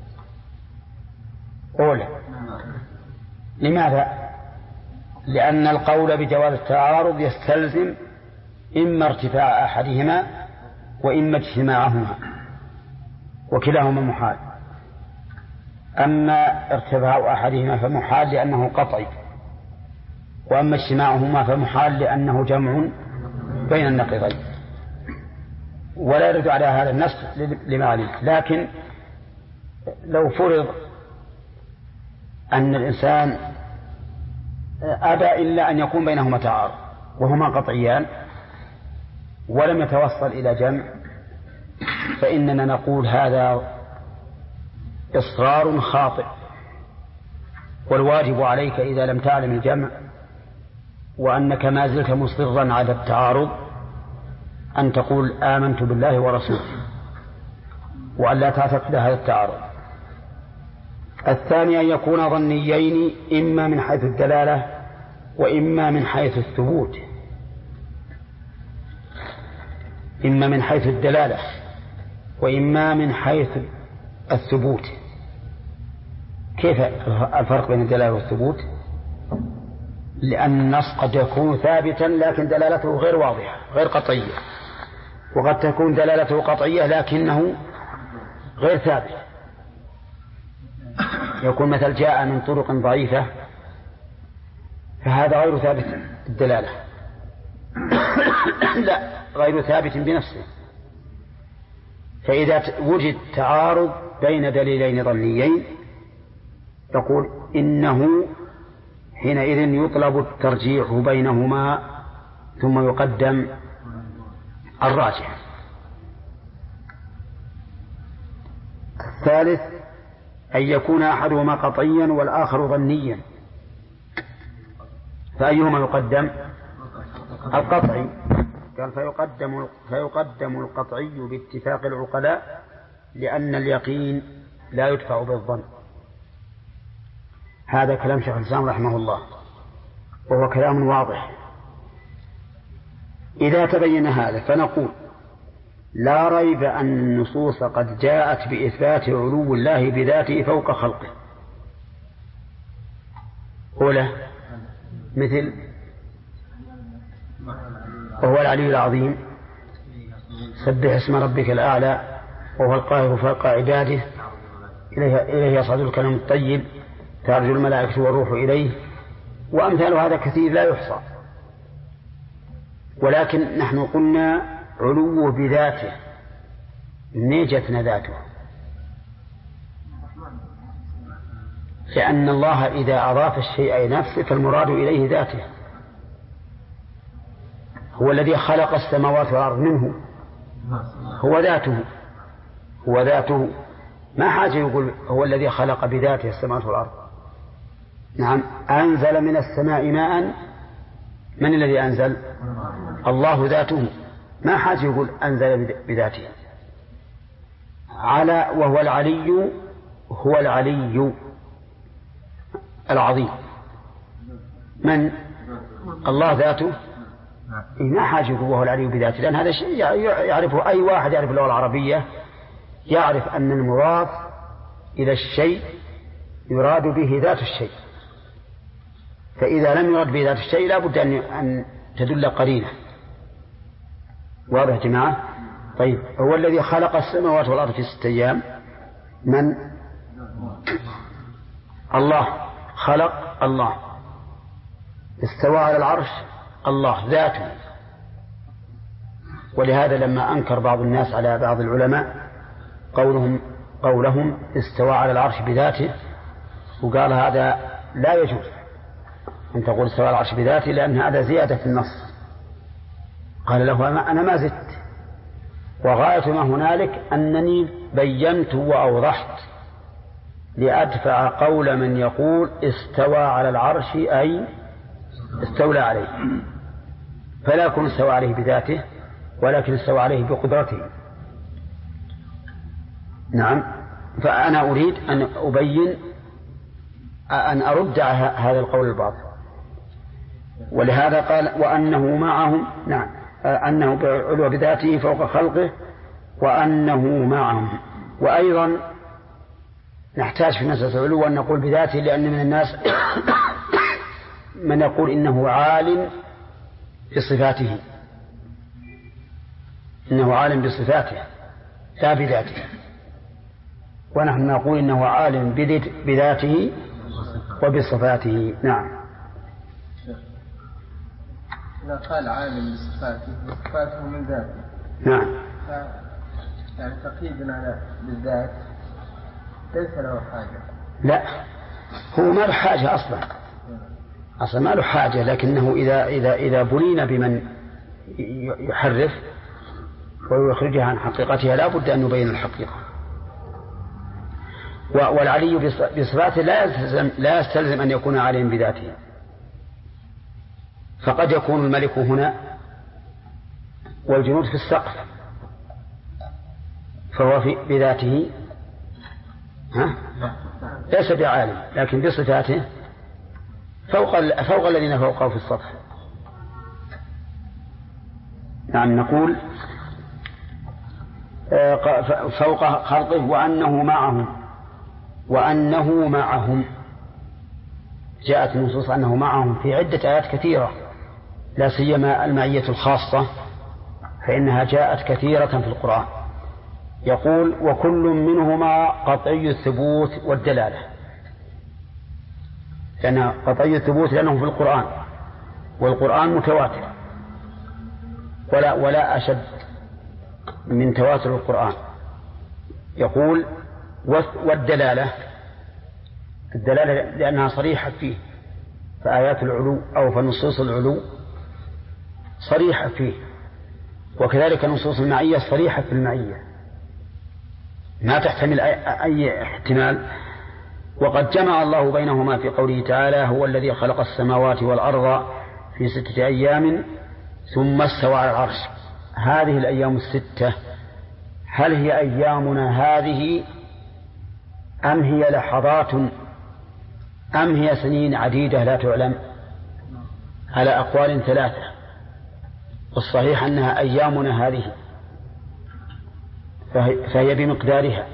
أولا، لماذا؟ لأن القول بجواز التعارض يستلزم إما ارتفاع أحدهما وإما اجتماعهما، وكلاهما محال. أما ارتفاع أحدهما فمحال لأنه قطعي، وأما اجتماعهما فمحال لأنه جمع بين النقيضين. ولا يرد على هذا النص لمعلم. لكن لو فرض أن الإنسان أبى إلا أن يكون بينهما تعارض وهما قطعيان ولم يتوصل إلى جمع، فإننا نقول هذا إصرار خاطئ، والواجب عليك إذا لم تعلم الجمع وأنك ما زلت مصرا على التعارض أن تقول آمنت بالله ورسوله، وأن لا تعتقد هذا التعارض. الثاني أن يكون ظنيين، إما من حيث الدلالة وإما من حيث الثبوت. إما من حيث الدلالة وإما من حيث الثبوت. كيف الفرق بين الدلالة والثبوت؟ لأن النص قد يكون ثابتا لكن دلالته غير واضحة غير قطعية، وقد تكون دلالته قطعية لكنه غير ثابت. يكون مثل جاء من طرق ضعيفة، فهذا غير ثابت الدلالة لا غير ثابت بنفسه. فإذا وجد تعارض بين دليلين ظنيين تقول إنه حينئذ يطلب الترجيح بينهما ثم يقدم الراجح. الثالث أن يكون أحدهما قطعيا والآخر ظنيا، فأيهما يقدم؟ القطعي. قال فيقدم, فيقدم القطعي باتفاق العقلاء لأن اليقين لا يدفع بالظن. هذا كلام شيخ الإسلام رحمه الله، وهو كلام واضح. إذا تبين هذا فنقول لا ريب أن النصوص قد جاءت بإثبات علو الله بذاته فوق خلقه. أولى مثل وهو العلي العظيم، سبح اسم ربك الأعلى، وهو القاهر فوق عباده، إليه يصعد الكلم الطيب، تعرج الملائكة والروح إليه، وأمثال هذا كثير لا يحصى. ولكن نحن قلنا علوه بذاته، نيجتنا ذاته، لأن الله إذا أضاف الشيء إلى نفسه فالمراد إليه ذاته. هو الذي خلق السماوات والأرض منه، هو ذاته، هو ذاته، ما حاجة يقول هو الذي خلق بذاته السماوات والأرض. نعم، أنزل من السماء ماء، من الذي أنزل؟ الله ذاته، ما حاجة يقول أنزل بذاته. على وهو العلي، هو العلي العظيم، من؟ الله ذاته، ما حاجة يقول وهو العلي بذاته، لأن هذا شيء يعرفه أي واحد يعرف اللغة العربية، يعرف أن المضاف إلى الشيء يراد به ذات الشيء، فإذا لم يرد به ذات الشيء لا بد أن تدل قرينة. واضح يا جماعة؟ طيب، هو الذي خلق السماوات والأرض في ستة أيام، من؟ الله، خلق الله، استوى على العرش الله ذاته. ولهذا لما أنكر بعض الناس على بعض العلماء قولهم قولهم استوى على العرش بذاته، وقال هذا لا يجوز أن تقول استوى على العرش بذاته، لأن هذا زيادة في النص، قال له أنا ما زدت، وغاية ما هنالك أنني بينت وأوضحت لأدفع قول من يقول استوى على العرش أي استولى عليه، فلا يكون استوى عليه بذاته ولكن استوى عليه بقدرته. نعم. فأنا أريد أن أبين أن أرد هذا القول الباطل، ولهذا قال وأنه معهم. نعم، أنه بعلو بذاته فوق خلقه وأنه معهم. وأيضا نحتاج في مسألة العلو أن نقول بذاته، لأن من الناس من يقول إنه عالم بصفاته، إنه عالم بصفاته لا بذاته، ونحن نقول إنه عالم بذاته وبصفاته. نعم. إذا قال عالم بصفاته وصفاته من ذاته، نعم، يعني تقييدنا على بالذات ليس له حاجة. لا، هو ما له حاجة أصلا، أصلا ما له حاجة، لكنه إذا إذا إذا بلين بمن يحرف ويخرجها عن حقيقتها لا بد أن نبين الحقيقة. والعلي بصفاته لا يستلزم لا يستلزم أن يكون عاليا بذاته، فقد يكون الملك هنا والجنود في السقف فهو في بذاته ها؟ ليس بعالم، لكن بصفاته فوق فوق الذين فوقه في السطح. نعم. نقول فوق خلقه وأنه معهم، وأنه معهم جاءت النصوص أنه معهم في عدة آيات كثيرة، لا سيما المعية الخاصة فإنها جاءت كثيرة في القرآن. يقول وكل منهما قطعي الثبوت والدلالة، لأن قطعي الثبوت لأنه في القرآن، والقرآن متواتر ولا ولا أشد من تواتر القرآن. يقول والدلالة، الدلالة لأنها صريحة فيه، فآيات العلو أو فنصوص العلو صريحة فيه، وكذلك نصوص المعية صريحة في المعية ما تحتمل أي احتمال. وقد جمع الله بينهما في قوله تعالى هو الذي خلق السماوات والأرض في ستة أيام ثم استوى على العرش. هذه الأيام الستة هل هي أيامنا هذه أم هي لحظات أم هي سنين عديدة لا تعلم؟ على أقوال ثلاثة، والصحيح أنها أيامنا هذه، فهي بمقدارها،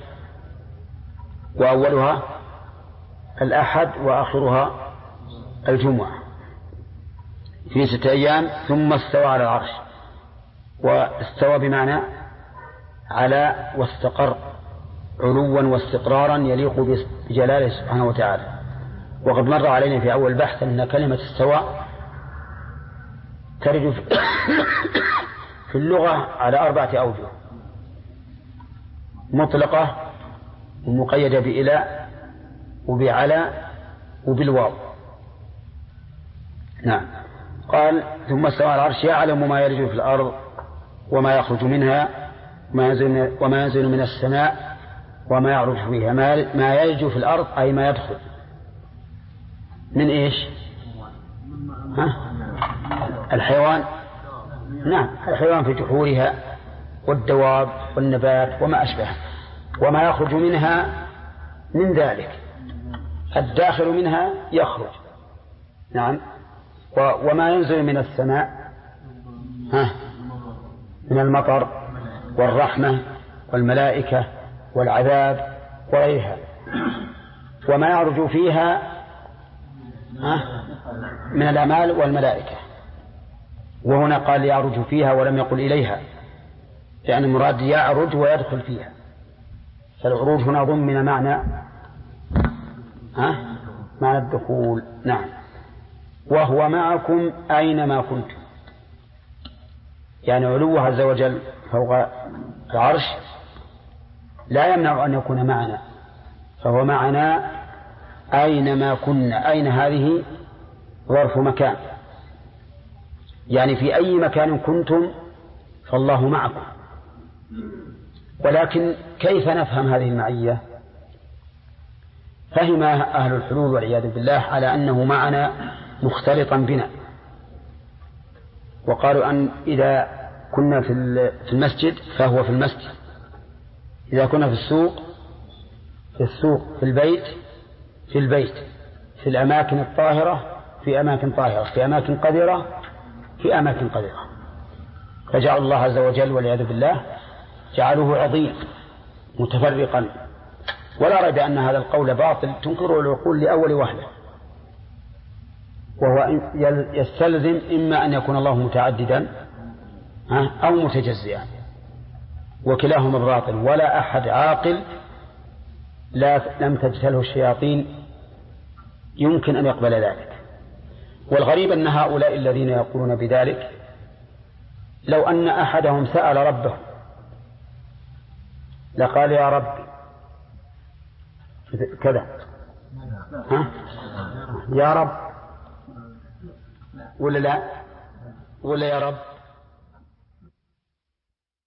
وأولها الأحد وآخرها الجمعة في ستة أيام ثم استوى على العرش. واستوى بمعنى على واستقر علوا واستقرارا يليق بجلاله سبحانه وتعالى. وقد مر علينا في أول بحث أن كلمة استوى ترد في اللغة على أربعة أوجه: مطلقة ومقيدة بإلى وبعلى وبالواو. نعم. قال ثم استوى على العرش يعلم ما يلج في الأرض وما يخرج منها وما ينزل من السماء وما يعرج فيها. ما يلج في الأرض أي ما يدخل من إيش؟ ها؟ الحيوان. نعم، الحيوان في جحورها والدواب والنبات وما أشبه. وما يخرج منها من ذلك الداخل منها يخرج. نعم. وما ينزل من السماء ها؟ من المطر والرحمة والملائكة والعذاب وغيرها. وما يعرج فيها ها؟ من الأعمال والملائكة. وهنا قال يعرج فيها ولم يقل إليها، لأن المراد يعرج ويدخل فيها، فالعروج هنا ضمن معنى ها؟ معنى الدخول. نعم. وهو معكم أينما كنتم، يعني علوه عز وجل فوق العرش لا يمنع أن يكون معنا، فهو معنا أينما كنا. أين هذه ظرف مكان، يعني في أي مكان كنتم فالله معكم. ولكن كيف نفهم هذه المعية؟ فهم أهل الحلول والعياذ بالله على أنه معنا مختلطا بنا، وقالوا أن إذا كنا في المسجد فهو في المسجد، إذا كنا في السوق في السوق، في البيت في البيت، في الأماكن الطاهرة في أماكن طاهرة، في أماكن قذرة في أماكن قذرة. فجعل الله عز وجل والعياذ بالله جعله عظيم متفرقا. ولا ريب أن هذا القول باطل تنكره العقول لأول وهلة، وهو يستلزم إما أن يكون الله متعددا أو متجزئا، وكلاهما باطل. ولا أحد عاقل لا لم تجتله الشياطين يمكن أن يقبل ذلك. والغريب أن هؤلاء الذين يقولون بذلك لو أن أحدهم سأل ربه لقال يا رب كذا، ها؟ يا رب ولا لا ولا يا رب